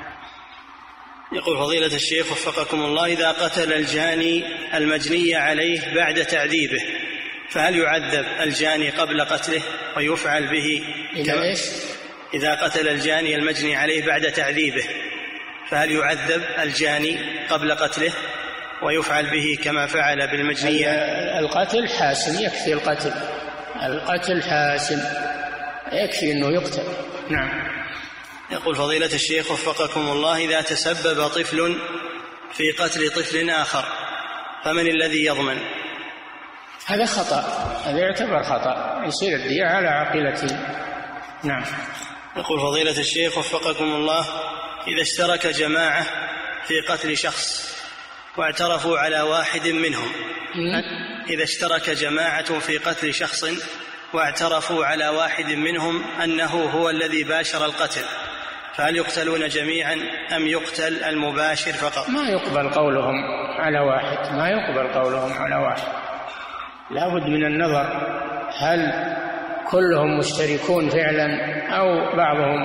يقول فضيلة الشيخ وفقكم الله، إذا قتل الجاني المجني عليه بعد تعذيبه فهل يعذب الجاني قبل قتله ويفعل به إذا إيش؟ إذا قتل الجاني المجني عليه بعد تعذيبه فهل يعذب الجاني قبل قتله ويفعل به كما فعل بالمجني؟ القتل حاسم، يكفي القتل، القتل حاسم، يكفي أنه يقتل. نعم. يقول فضيلة الشيخ وفقكم الله، إذا تسبب طفل في قتل طفل آخر فمن الذي يضمن؟ هذا خطأ، هذا يعتبر خطأ، يصير الدية على عاقلته. نعم. يقول فضيلة الشيخ وفقكم الله: إذا اشترك جماعة في قتل شخص واعترفوا على واحد منهم إذا اشترك جماعة في قتل شخص واعترفوا على واحد منهم أنه هو الذي باشر القتل، فهل يقتلون جميعا أم يقتل المباشر فقط؟ ما يقبل قولهم على واحد، ما يقبل قولهم على واحد، لا بد من النظر، هل كلهم مشتركون فعلا أو بعضهم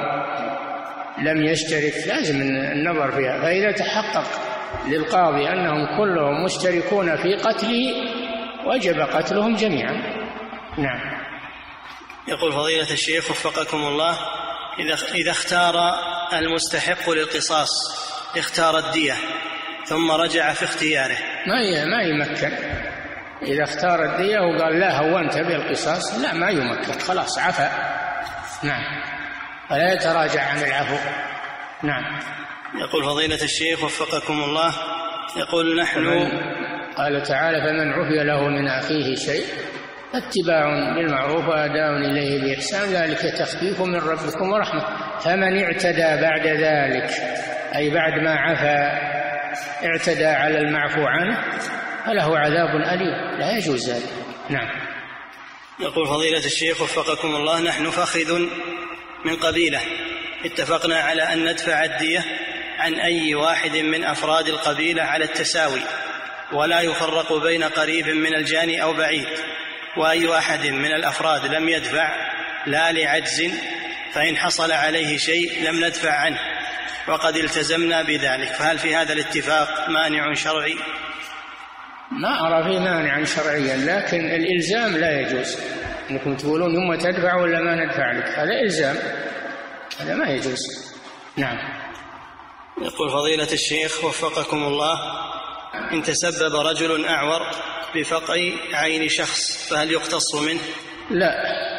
لم يشترك، لازم النظر فيها. فإذا تحقق للقاضي أنهم كلهم مشتركون في قتله وجب قتلهم جميعا. نعم. يقول فضيلة الشيخ وفقكم الله: إذا إذا اختار المستحق للقصاص اختار الدية ثم رجع في اختياره ما ما يمكن. إذا اختار الدية وقال لا هونت بالقصاص، لا ما يمكن، خلاص عفا. نعم. فلا يتراجع عن العفو. نعم. يقول فضيلة الشيخ وفقكم الله: يقول نحن قال تعالى: فمن عفي له من أخيه شيء اتباع بالمعروف وأداء إليه بإحسان ذلك تخفيف من ربكم ورحمة. فمن اعتدى بعد ذلك، أي بعد ما عفا اعتدى على المعفو عنه، فله عذاب أليم، لا يجوز ذلك. نعم. يقول فضيلة الشيخ وفقكم الله: نحن فخذ من قبيلة اتفقنا على أن ندفع الدية عن أي واحد من أفراد القبيلة على التساوي، ولا يفرق بين قريب من الجاني أو بعيد، وأي واحد من الأفراد لم يدفع لا لعجز فإن حصل عليه شيء لم ندفع عنه، وقد التزمنا بذلك، فهل في هذا الاتفاق مانع شرعي؟ ما أرى فيه مانعا شرعيا، لكن الإلزام لا يجوز، أنكم تقولون يوم تدفع ولا ما ندفع لك، هذا إلزام، هذا ما يجوز. نعم. يقول فضيلة الشيخ وفقكم الله: إن تسبب رجل أعور بفقع عين شخص فهل يقتص منه؟ لا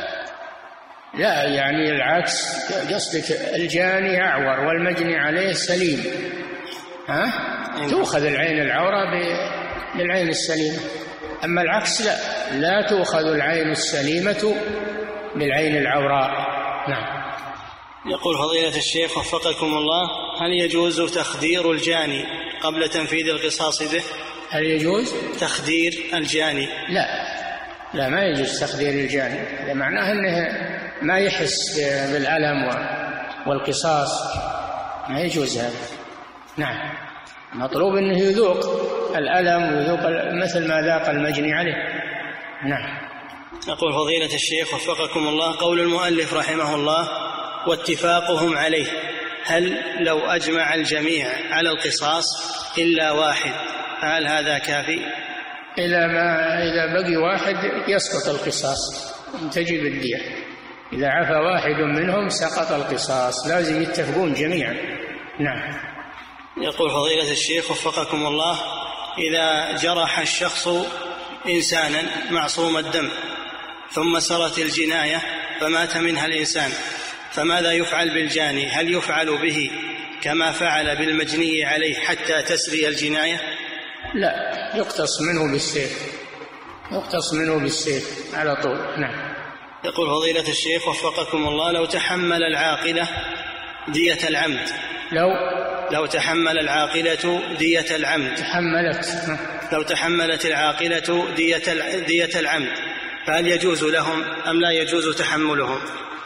لا، يعني العكس، قصدك الجاني أعور والمجني عليه سليم، ها؟ تؤخذ العين العورة بالعين السليمة، أما العكس لا، لا تؤخذ العين السليمة بالعين العوراء. نعم. يقول فضيلة الشيخ وفقكم الله: هل يجوز تخدير الجاني قبل تنفيذ القصاص به؟ هل يجوز تخدير الجاني؟ لا لا، ما يجوز تخدير الجاني، هذا معناه أنه ما يحس بالألم والقصاص، ما يجوز هذا. نعم. مطلوب أنه يذوق الألم ويذوق مثل ما ذاق المجني عليه. نعم. يقول فضيلة الشيخ وفقكم الله: قول المؤلف رحمه الله: واتفاقهم عليه، هل لو أجمع الجميع على القصاص إلا واحد فهل هذا كافي؟ إذا ما إذا بقي واحد يسقط القصاص، تجب الدية. إذا عفى واحد منهم سقط القصاص، لازم يتفقون جميعا. نعم. يقول فضيلة الشيخ وفقكم الله: إذا جرح الشخص إنسانا معصوم الدم ثم سرت الجناية فمات منها الإنسان، فماذا يفعل بالجاني؟ هل يفعل به كما فعل بالمجني عليه حتى تسري الجناية؟ لا، يقتص منه بالسيف، يقتص منه بالسيف على طول. نعم. يقول فضيلة الشيخ وفقكم الله: لو تحمل العاقلة دية العمد لو لو تحمل العاقلة دية العمد تحملت لو تحملت العاقلة دية دية العمد فهل يجوز لهم أم لا يجوز تحملهم؟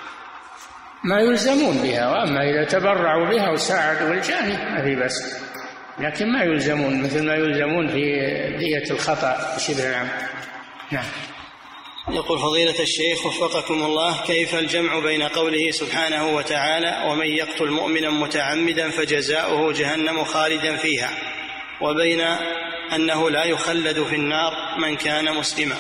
ما يلزمون بها، وأما إذا تبرعوا بها وساعدوا الجاني ما في بس، لكن ما يلزمون مثل ما يلزمون في دية الخطأ شبه العمد. نعم. يقول فضيلة الشيخ وفقكم الله: كيف الجمع بين قوله سبحانه وتعالى: ومن يقتل مؤمنا متعمدا فجزاؤه جهنم خالدا فيها، وبين أنه لا يخلد في النار من كان مسلما؟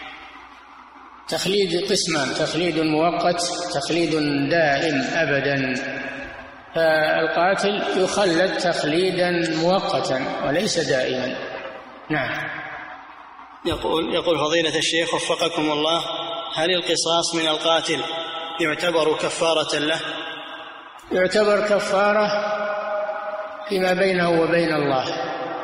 تخليد قسمان: تخليد مؤقت، تخليد دائم أبدا. فالقاتل يخلد تخليدا مؤقتا وليس دائما. نعم. يقول يقول فضيلة الشيخ وفقكم الله: هل القصاص من القاتل يعتبر كفارة له؟ يعتبر كفارة فيما بينه وبين الله،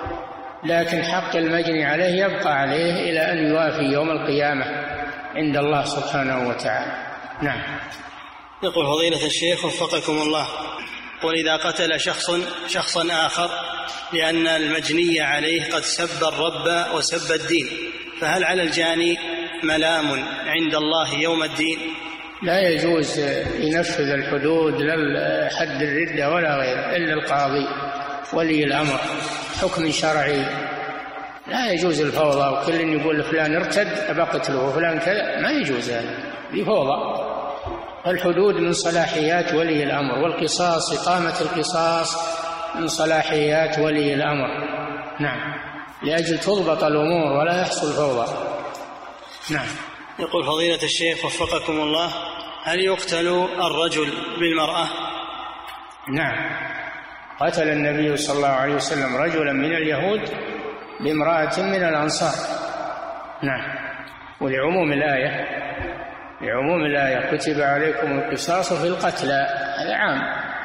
لكن حق المجني عليه يبقى عليه إلى أن يوافي يوم القيامة عند الله سبحانه وتعالى. نعم. يقول فضيلة الشيخ وفقكم الله، وإذا قتل شخص شخصا آخر لأن المجني عليه قد سب الرب وسب الدين، فهل على الجاني ملام عند الله يوم الدين؟ لا يجوز ينفذ الحدود لا حد الردة ولا غيره إلا القاضي ولي الأمر، حكم شرعي. لا يجوز الفوضى وكل يقول فلان ارتد أبقتله وفلان كذا، ما يجوز هذا، دي فوضى. الحدود من صلاحيات ولي الأمر، والقصاص إقامة القصاص من صلاحيات ولي الأمر. نعم، لأجل تضبط الأمور ولا يحصل فوضى. نعم. يقول فضيلة الشيخ وفقكم الله، هل يقتل الرجل بالمرأة؟ نعم، قتل النبي صلى الله عليه وسلم رجلا من اليهود بامرأة من الأنصار. نعم، ولعموم الآية لعموم الآية كتب عليكم القصاص في القتلى، هذا عام.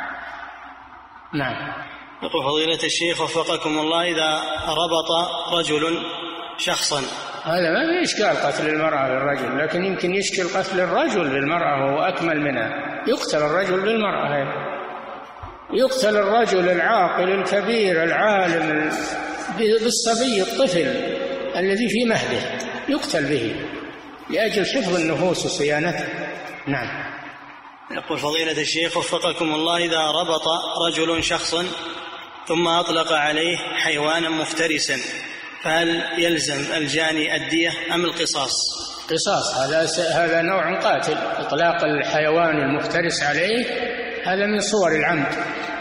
نعم. يقول فضيلة الشيخ وفقكم الله، إذا ربط رجل شخصا، هذا ما في إشكال قتل المرأة بالرجل، لكن يمكن يشكل قتل الرجل بالمرأة وهو أكمل منها. يقتل الرجل بالمرأة هي. يقتل الرجل العاقل الكبير العالم بالصبي الطفل الذي في مهده، يقتل به لأجل حفظ النفوس وصيانتها. نعم. يقول فضيلة الشيخ وفقكم الله، إذا ربط رجل شخصا ثم أطلق عليه حيوانا مفترسا، فهل يلزم الجاني الدية أم القصاص؟ قصاص، هذا هذا نوع قاتل. إطلاق الحيوان المفترس عليه هذا من صور العمد،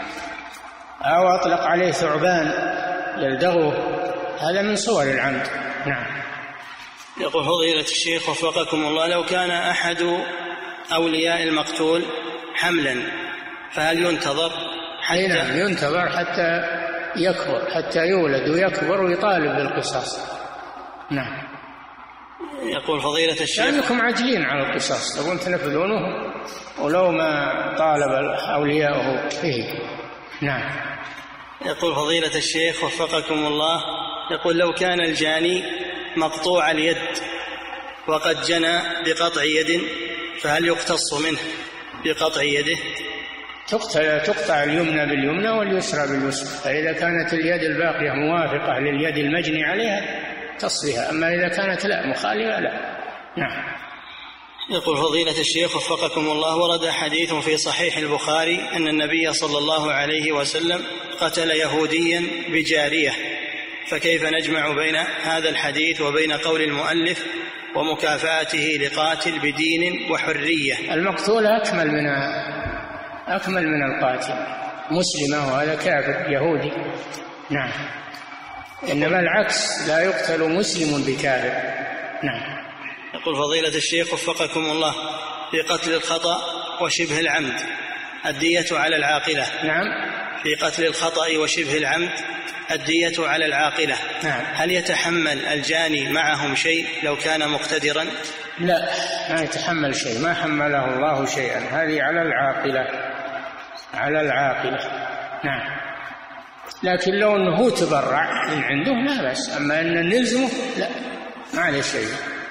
أو أطلق عليه ثعبان يلدغه، هذا من صور العمد. نعم. يقول فضيلة الشيخ وفقكم الله، لو كان أحد أولياء المقتول حملا فهل ينتظر حتى؟ نعم، ينتظر حتى يكبر، حتى يولد ويكبر ويطالب بالقصاص. نعم. يقول فضيلة الشيخ، لأنكم عاجلين على القصاص، تبون تنفذونه ولو ما طالب أولياءه فيه. نعم. يقول فضيلة الشيخ وفقكم الله، يقول لو كان الجاني مقطوع اليد وقد جنى بقطع يد، فهل يقتص منه بقطع يده؟ تقطع, تقطع اليمنى باليمنى واليسرى باليسرى، فإذا كانت اليد الباقية موافقة لليد المجني عليها تصلها، أما إذا كانت لا مخالفة لا. نعم. يقول فضيلة الشيخ وفقكم الله، ورد حديث في صحيح البخاري أن النبي صلى الله عليه وسلم قتل يهوديا بجارية، فكيف نجمع بين هذا الحديث وبين قول المؤلف ومكافأته لقاتل بدين وحرية؟ المقتول أكمل من أكمل من القاتل، مسلمة وهذا كافر يهودي. نعم. إنما العكس، لا يقتل مسلم بكافر. نعم. يقول فضيلة الشيخ وفقكم الله، في قتل الخطأ وشبه العمد الدية على العاقلة. نعم. في قتل الخطأ وشبه العمد الدية على العاقلة. نعم. هل يتحمل الجاني معهم شيء لو كان مقتدرا؟ لا، ما يتحمل شيء، ما حمله الله شيئا، هذه على العاقلة، على العاقلة. نعم. لكن لو أنه هو تبرع من عنده لا بأس، أما أن نلزمه لا، ما عليه شيء.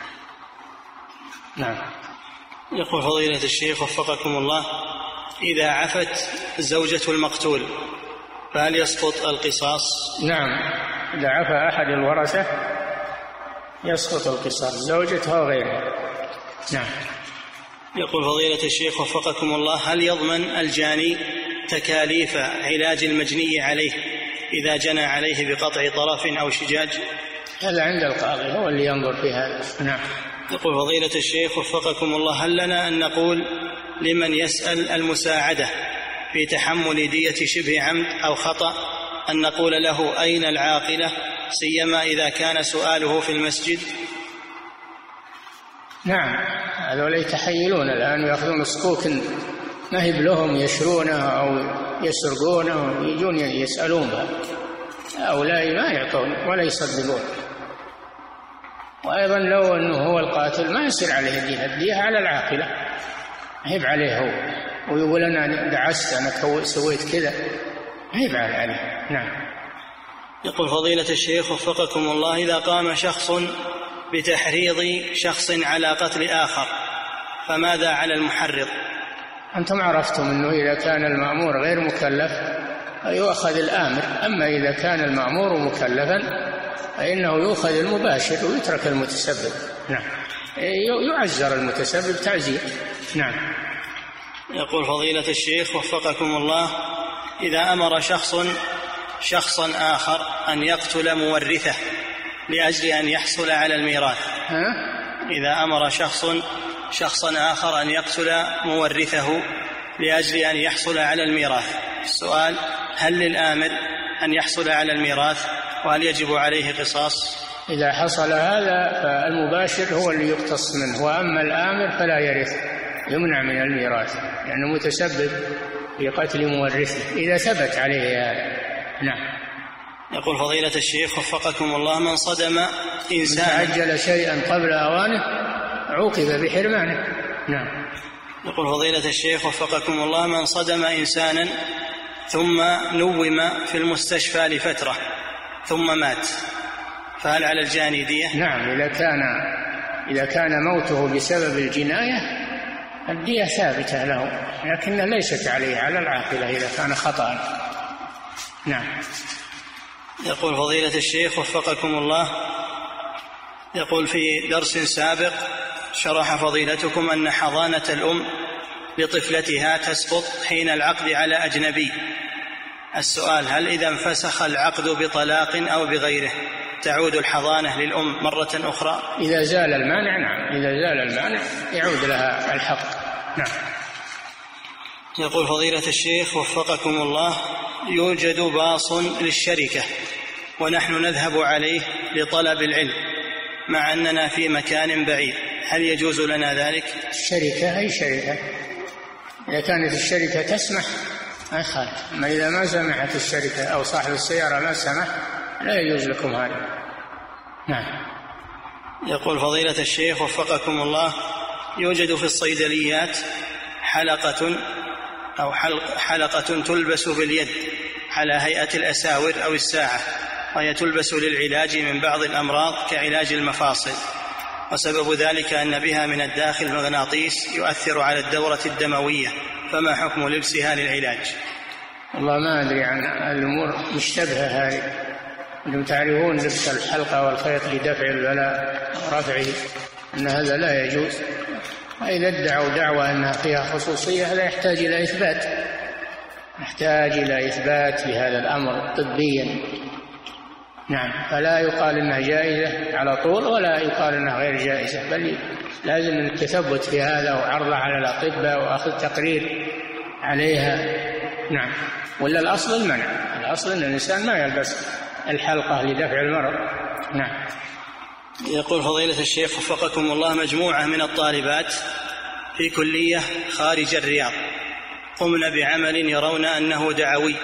نعم. يقول فضيلة الشيخ وفقكم الله، إذا عفت زوجة المقتول فهل يسقط القصاص؟ نعم، إذا عفى أحد الورثة يسقط القصاص، زوجته وغيرها. نعم. يقول فضيلة الشيخ وفقكم الله، هل يضمن الجاني تكاليف علاج المجني عليه إذا جنى عليه بقطع طرف أو شجاج؟ هذا عند القاضي، هو اللي ينظر في هذا. نعم. يقول فضيلة الشيخ وفقكم الله، هل لنا أن نقول لمن يسأل المساعدة في تحمل دية شبه عمد أو خطأ أن نقول له أين العاقلة، سيما إذا كان سؤاله في المسجد؟ نعم، هذول يتحيلون الآن ويأخذون الصكوك ما هي لهم، يشرونها أو يسرقونها ويجون يسألون بها، هؤلاء ما يعطون ولا يصدقون. وأيضا لو أنه هو القاتل ما يصير عليه الدية، الدية على العاقلة، هيب عليه هو، ويقول أنا دعست، أنا سويت كذا، هيب عليه. نعم. يقول فضيلة الشيخ وفقكم الله، إذا قام شخص بتحريض شخص على قتل آخر فماذا على المحرض؟ أنتم عرفتم أنه إذا كان المأمور غير مكلف يؤخذ الآمر، أما إذا كان المأمور مكلفا فإنه يؤخذ المباشر ويترك المتسبب. نعم، يعزر المتسبب تعزير. نعم. يقول فضيلة الشيخ وفقكم الله، إذا أمر شخص شخصا آخر أن يقتل مورثه لأجل أن يحصل على الميراث، ها؟ إذا أمر شخص شخصا آخر أن يقتل مورثه لأجل أن يحصل على الميراث، السؤال: هل للآمر أن يحصل على الميراث وهل يجب عليه قصاص؟ إذا حصل هذا فالمباشر هو اللي يقتص منه، وأما الآمر فلا يرث، يمنع من الميراث لأنه يعني متسبب في قتل مورثه إذا ثبت عليه هذا. نعم. يقول فضيلة الشيخ وفقكم الله، من صدم إنسان عجل شيئا قبل أوانه عوقب بحرمانه. نعم. يقول فضيلة الشيخ وفقكم الله، من صدم إنسانا ثم نوم في المستشفى لفترة ثم مات فهل على الجاني دية؟ نعم، إذا كان إذا كان موته بسبب الجناية الدية ثابتة له، لكنها ليست عليه على العاقلة إذا كان خطأ. نعم. يقول فضيلة الشيخ وفقكم الله، يقول في درس سابق شرح فضيلتكم أن حضانة الأم لطفلتها تسقط حين العقد على أجنبي، السؤال: هل إذا انفسخ العقد بطلاق أو بغيره تعود الحضانة للأم مرة أخرى؟ إذا زال المانع، نعم، إذا زال المانع يعود لها الحق. نعم. يقول فضيلة الشيخ وفقكم الله، يوجد باص للشركة ونحن نذهب عليه لطلب العلم مع أننا في مكان بعيد، هل يجوز لنا ذلك؟ الشركة أي شركة، إذا كانت الشركة تسمح ما يخالف، أما إذا ما سمحت الشركة أو صاحب السيارة ما سمح لا يجوز لكم هذا. نعم. يقول فضيلة الشيخ وفقكم الله، يوجد في الصيدليات حلقة أو حلقة تلبس باليد على هيئة الأساور أو الساعة، وهي تلبس للعلاج من بعض الأمراض كعلاج المفاصل، وسبب ذلك أن بها من الداخل مغناطيس يؤثر على الدورة الدموية، فما حكم لبسها للعلاج؟ والله ما أدري عن الأمور مشتبهة هذه، أنتم تعرفون لبس الحلقة والخيط لدفع البلاء ورفعه، أن هذا لا يجوز. إذا ادعوا دعوة أنها فيها خصوصية هذا يحتاج إلى إثبات، يحتاج إلى إثبات لهذا الأمر طبيا. نعم، فلا يقال أنها جائزة على طول ولا يقال أنها غير جائزة، بل لازم التثبت في هذا وعرضها على الأطباء وأخذ تقرير عليها. نعم، ولا الأصل المنع، الأصل أن الإنسان ما يلبس الحلقة لدفع المرض. نعم. يقول فضيلة الشيخ وفقكم الله، مجموعة من الطالبات في كلية خارج الرياض قمنا بعمل يرون أنه دعوي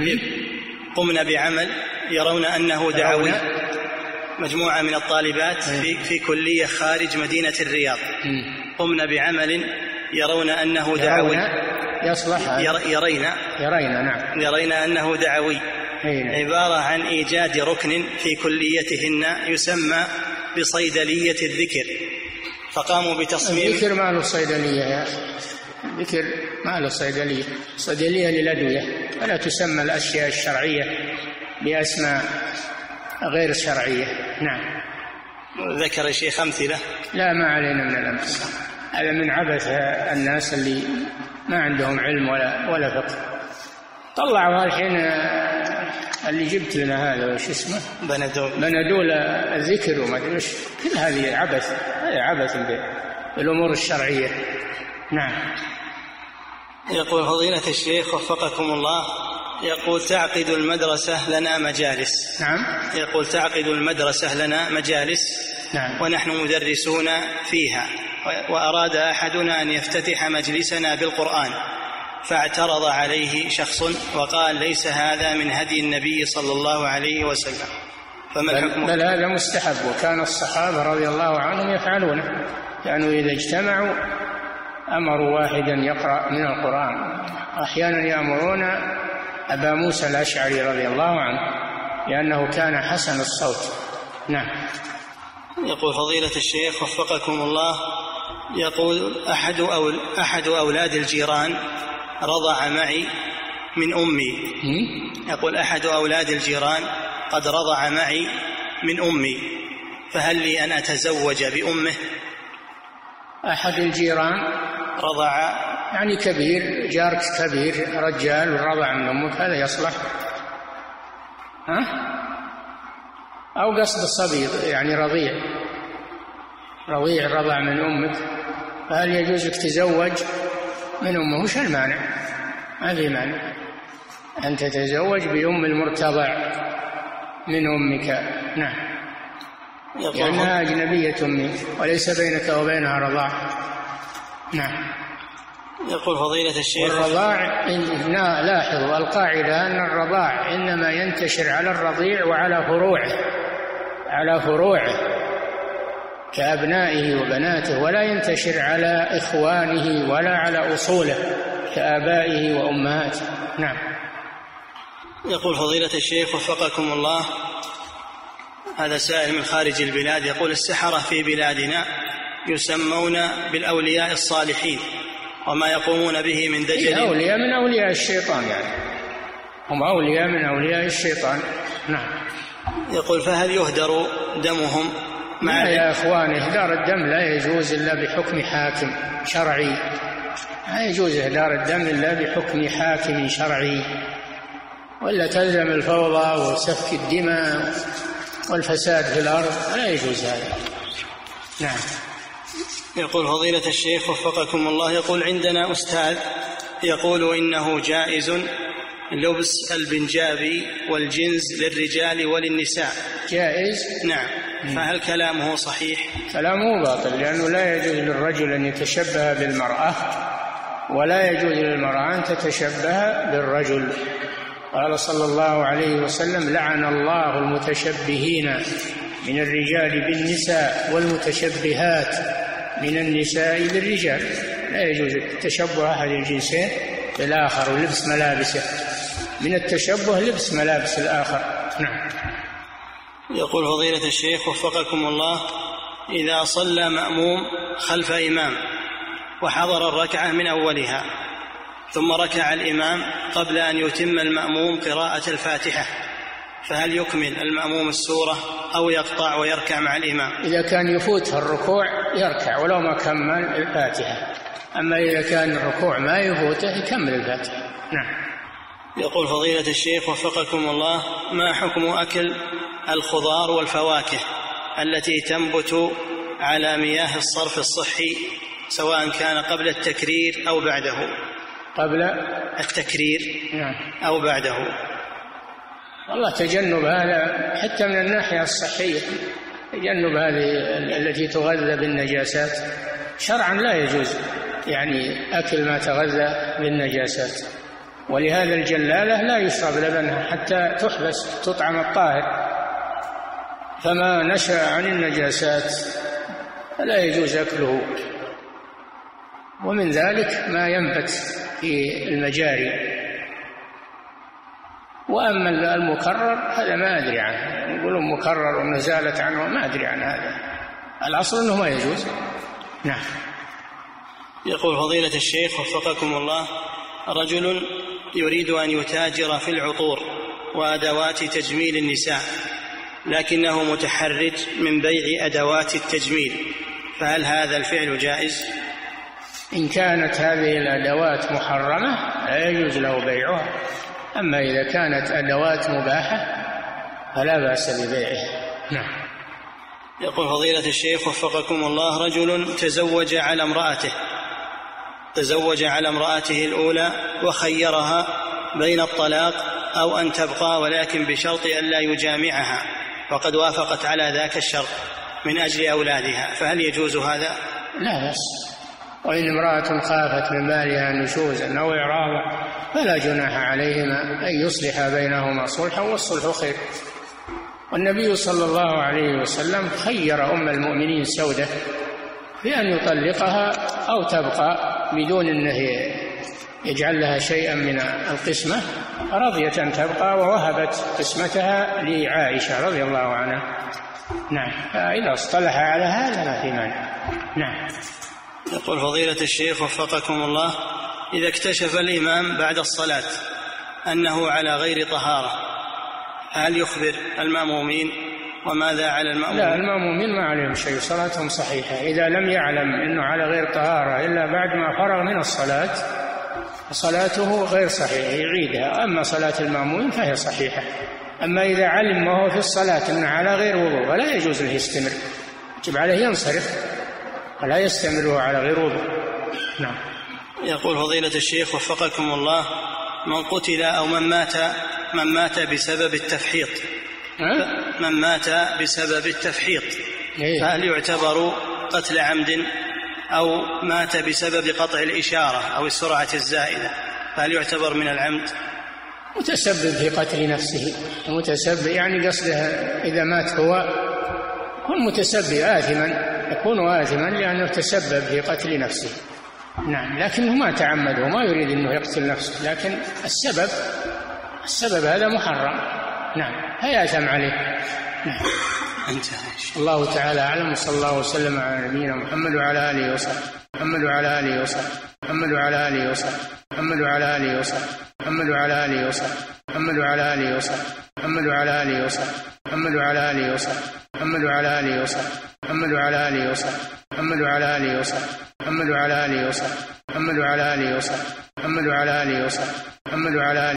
قمنا بعمل يرون أنه دعوي مجموعة من الطالبات في, في كلية خارج مدينة الرياض قمنا بعمل يرون أنه دعوي يصلح يرينا يرينا نعم يرينا أنه دعوي، عبارة عن إيجاد ركن في كليتهن يسمى بصيدلية الذكر، فقاموا بتصميم. الذكر ما له صيدلية يا أخي، الذكر ما له صيدلية، صيدلية للأدوية، ولا تسمى الأشياء الشرعية بأسماء غير شرعية. نعم. ذكر الشيخ أمثلة. لا، ما علينا من الأمثلة، هذا من عبث الناس اللي ما عندهم علم ولا ولا فقه. طلعوا الحين اللي جبت لنا هذا وش اسمه بندول بندول الذكر وما ادري وش، كل هذه عبث، هذا عبث بالامور الشرعيه. نعم. يقول فضيلة الشيخ وفقكم الله، يقول تعقد المدرسة لنا مجالس. نعم. يقول تعقد المدرسة لنا مجالس. نعم. ونحن مدرسون فيها، وأراد أحدنا أن يفتتح مجلسنا بالقرآن، فاعترض عليه شخص وقال ليس هذا من هدي النبي صلى الله عليه وسلم، فما الحكم؟ بل هذا مستحب، وكان الصحابة رضي الله عنهم يفعلونه، كانوا إذا اجتمعوا أمروا واحدا يقرأ من القرآن، أحيانا يأمرون أبا موسى الأشعري رضي الله عنه لأنه كان حسن الصوت. نعم. يقول فضيلة الشيخ وفقكم الله، يقول أحد, أول أحد أولاد الجيران رضع معي من أمي. يقول أحد أولاد الجيران قد رضع معي من أمي، فهل لي أن أتزوج بأمه؟ أحد الجيران رضع يعني كبير، جارك كبير رجال ورضع من أمك، هذا يصلح؟ ها؟ أو قصد الصبي يعني رضيع، رضيع رضع من أمك، فهل يجوز لك تزوج من أمه؟ وش المانع؟ ما في مانع أن تتزوج بأم المرتضع من أمك. نعم، لأنها أجنبية منك وليس بينك وبينها رضاع. نعم. يقول فضيلة الشيخ والرضاع لاحظوا القاعدة أن الرضاع إنما ينتشر على الرضيع وعلى فروعه، على فروعه كأبنائه وبناته، ولا ينتشر على إخوانه ولا على أصوله كآبائه وأمهاته. نعم. يقول فضيلة الشيخ وفقكم الله، هذا سائل من خارج البلاد، يقول السحرة في بلادنا يسمون بالأولياء الصالحين وما يقومون به من دجل. أولياء من أولياء الشيطان، يعني هم أولياء من أولياء الشيطان. نعم. يقول فهل يهدر دمهم مع لا يا أخوان، إهدار الدم لا يجوز إلا بحكم حاكم شرعي، لا يجوز إهدار الدم إلا بحكم حاكم شرعي، ولا تلزم الفوضى وسفك الدماء والفساد في الأرض، لا يجوز هذا. نعم. يقول فضيلة الشيخ وفقكم الله، يقول عندنا أستاذ يقول إنه جائز لبس البنجابي والجنز للرجال وللنساء. جائز؟ نعم. فهل كلامه صحيح؟ كلامه باطل، لأنه لا يجوز للرجل أن يتشبه بالمرأة، ولا يجوز للمرأة أن تتشبه بالرجل. قال صلى الله عليه وسلم: لعن الله المتشبهين من الرجال بالنساء والمتشبهات من النساء بالرجال. لا يجوز تشبه أحد الجنسين بالآخر ولبس ملابسه، من التشبه لبس ملابس الآخر. نعم. يقول فضيلة الشيخ وفقكم الله، إذا صلى مأموم خلف إمام وحضر الركعة من أولها ثم ركع الإمام قبل أن يتم المأموم قراءة الفاتحة، فهل يكمل المأموم السورة أو يقطع ويركع مع الإمام؟ إذا كان يفوته الركوع يركع ولو ما كمل الفاتحة، أما إذا كان الركوع ما يفوته يكمل الفاتحة. نعم. يقول فضيلة الشيخ وفقكم الله، ما حكم أكل الخضار والفواكه التي تنبت على مياه الصرف الصحي سواء كان قبل التكرير أو بعده؟ قبل التكرير نعم أو بعده. والله تجنب هذا حتى من الناحية الصحية، تجنب هذه التي تغذى بالنجاسات شرعا لا يجوز، يعني أكل ما تغذى بالنجاسات. ولهذا الجلالة لا يشرب لبنها حتى تحبس تطعم الطاهر، فما نشأ عن النجاسات لا يجوز أكله. ومن ذلك ما ينبت في المجاري. وأما المكرر هذا ما أدري عنه، يقولون مكرر ونزالت عنه، ما أدري عن هذا، الأصل أنه ما يجوز. نعم. يقول فضيلة الشيخ وفقكم الله، رجل يريد أن يتاجر في العطور وأدوات تجميل النساء لكنه متحرج من بيع أدوات التجميل، فهل هذا الفعل جائز؟ إن كانت هذه الأدوات محرمة لا يجوز له بيعها، أما إذا كانت أدوات مباحة فلا بأس ببيعها. نعم. يقول فضيلة الشيخ وفقكم الله، رجل تزوج على امرأته تزوج على امرأته الأولى وخيرها بين الطلاق أو أن تبقى ولكن بشرط أن لا يجامعها، وقد وافقت على ذاك الشرط من أجل أولادها، فهل يجوز هذا؟ لا بأس. وإن امرأة خافت من بالها نشوزا أو إعراضا فلا جناح عليهما أن يصلح بينهما صلحا، والصلح خير. والنبي صلى الله عليه وسلم خير أم المؤمنين سودة بأن يطلقها أو تبقى بدون أنه يجعل لها شيئا من القسمة، رضيت أن تبقى ووهبت قسمتها لعائشة رضي الله عنها. نعم، فإذا اصطلح على هذا لا في مانع. نعم. يقول فضيلة الشيخ وفقكم الله: إذا اكتشف الإمام بعد الصلاة أنه على غير طهارة هل يخبر المأمومين؟ وماذا على المأمومين؟ لا، المأمومين ما عليهم شيء، صلاتهم صحيحة. إذا لم يعلم أنه على غير طهارة إلا بعد ما فرغ من الصلاة صلاته غير صحيحة، يعيدها. أما صلاة المأمومين فهي صحيحة. أما إذا علم وهو في الصلاة أنه على غير وضوء ولا يجوز له يستمر، يجب عليه ينصرف ولا يستمر على غير وضوء. نعم. يقول فضيلة الشيخ وفقكم الله: من قتل أو من مات من مات بسبب التفحيط من مات بسبب التفحيط فهل يعتبر قتل عمد؟ أو مات بسبب قطع الإشارة أو السرعة الزائدة فهل يعتبر من العمد؟ متسبب في قتل نفسه، متسبب يعني قصده إذا مات هو يكون متسبب آثما، يكون آثما لأنه تسبب في قتل نفسه. نعم، لكنه ما تعمد وما يريد أنه يقتل نفسه، لكن السبب السبب هذا محرم. نعم، فيأثم عليه. نعم. الله تعالى أعلم، صلى الله وسلم على نبينا محمد وعلى آله وصحبه محمد وعلى آله وصحبه محمد وعلى آله وصحبه محمد وعلى آله وصحبه محمد وعلى آله وصحبه محمد وعلى آله وصحبه محمد وعلى آله وصحبه محمد وعلى آله وصحبه محمد وعلى آله وصحبه محمد وعلى آله وصحبه محمد وعلى آله وصحبه محمد وعلى آله وصحبه محمد وعلى آله وصحبه محمد وعلى آله وصحبه محمد وعلى آله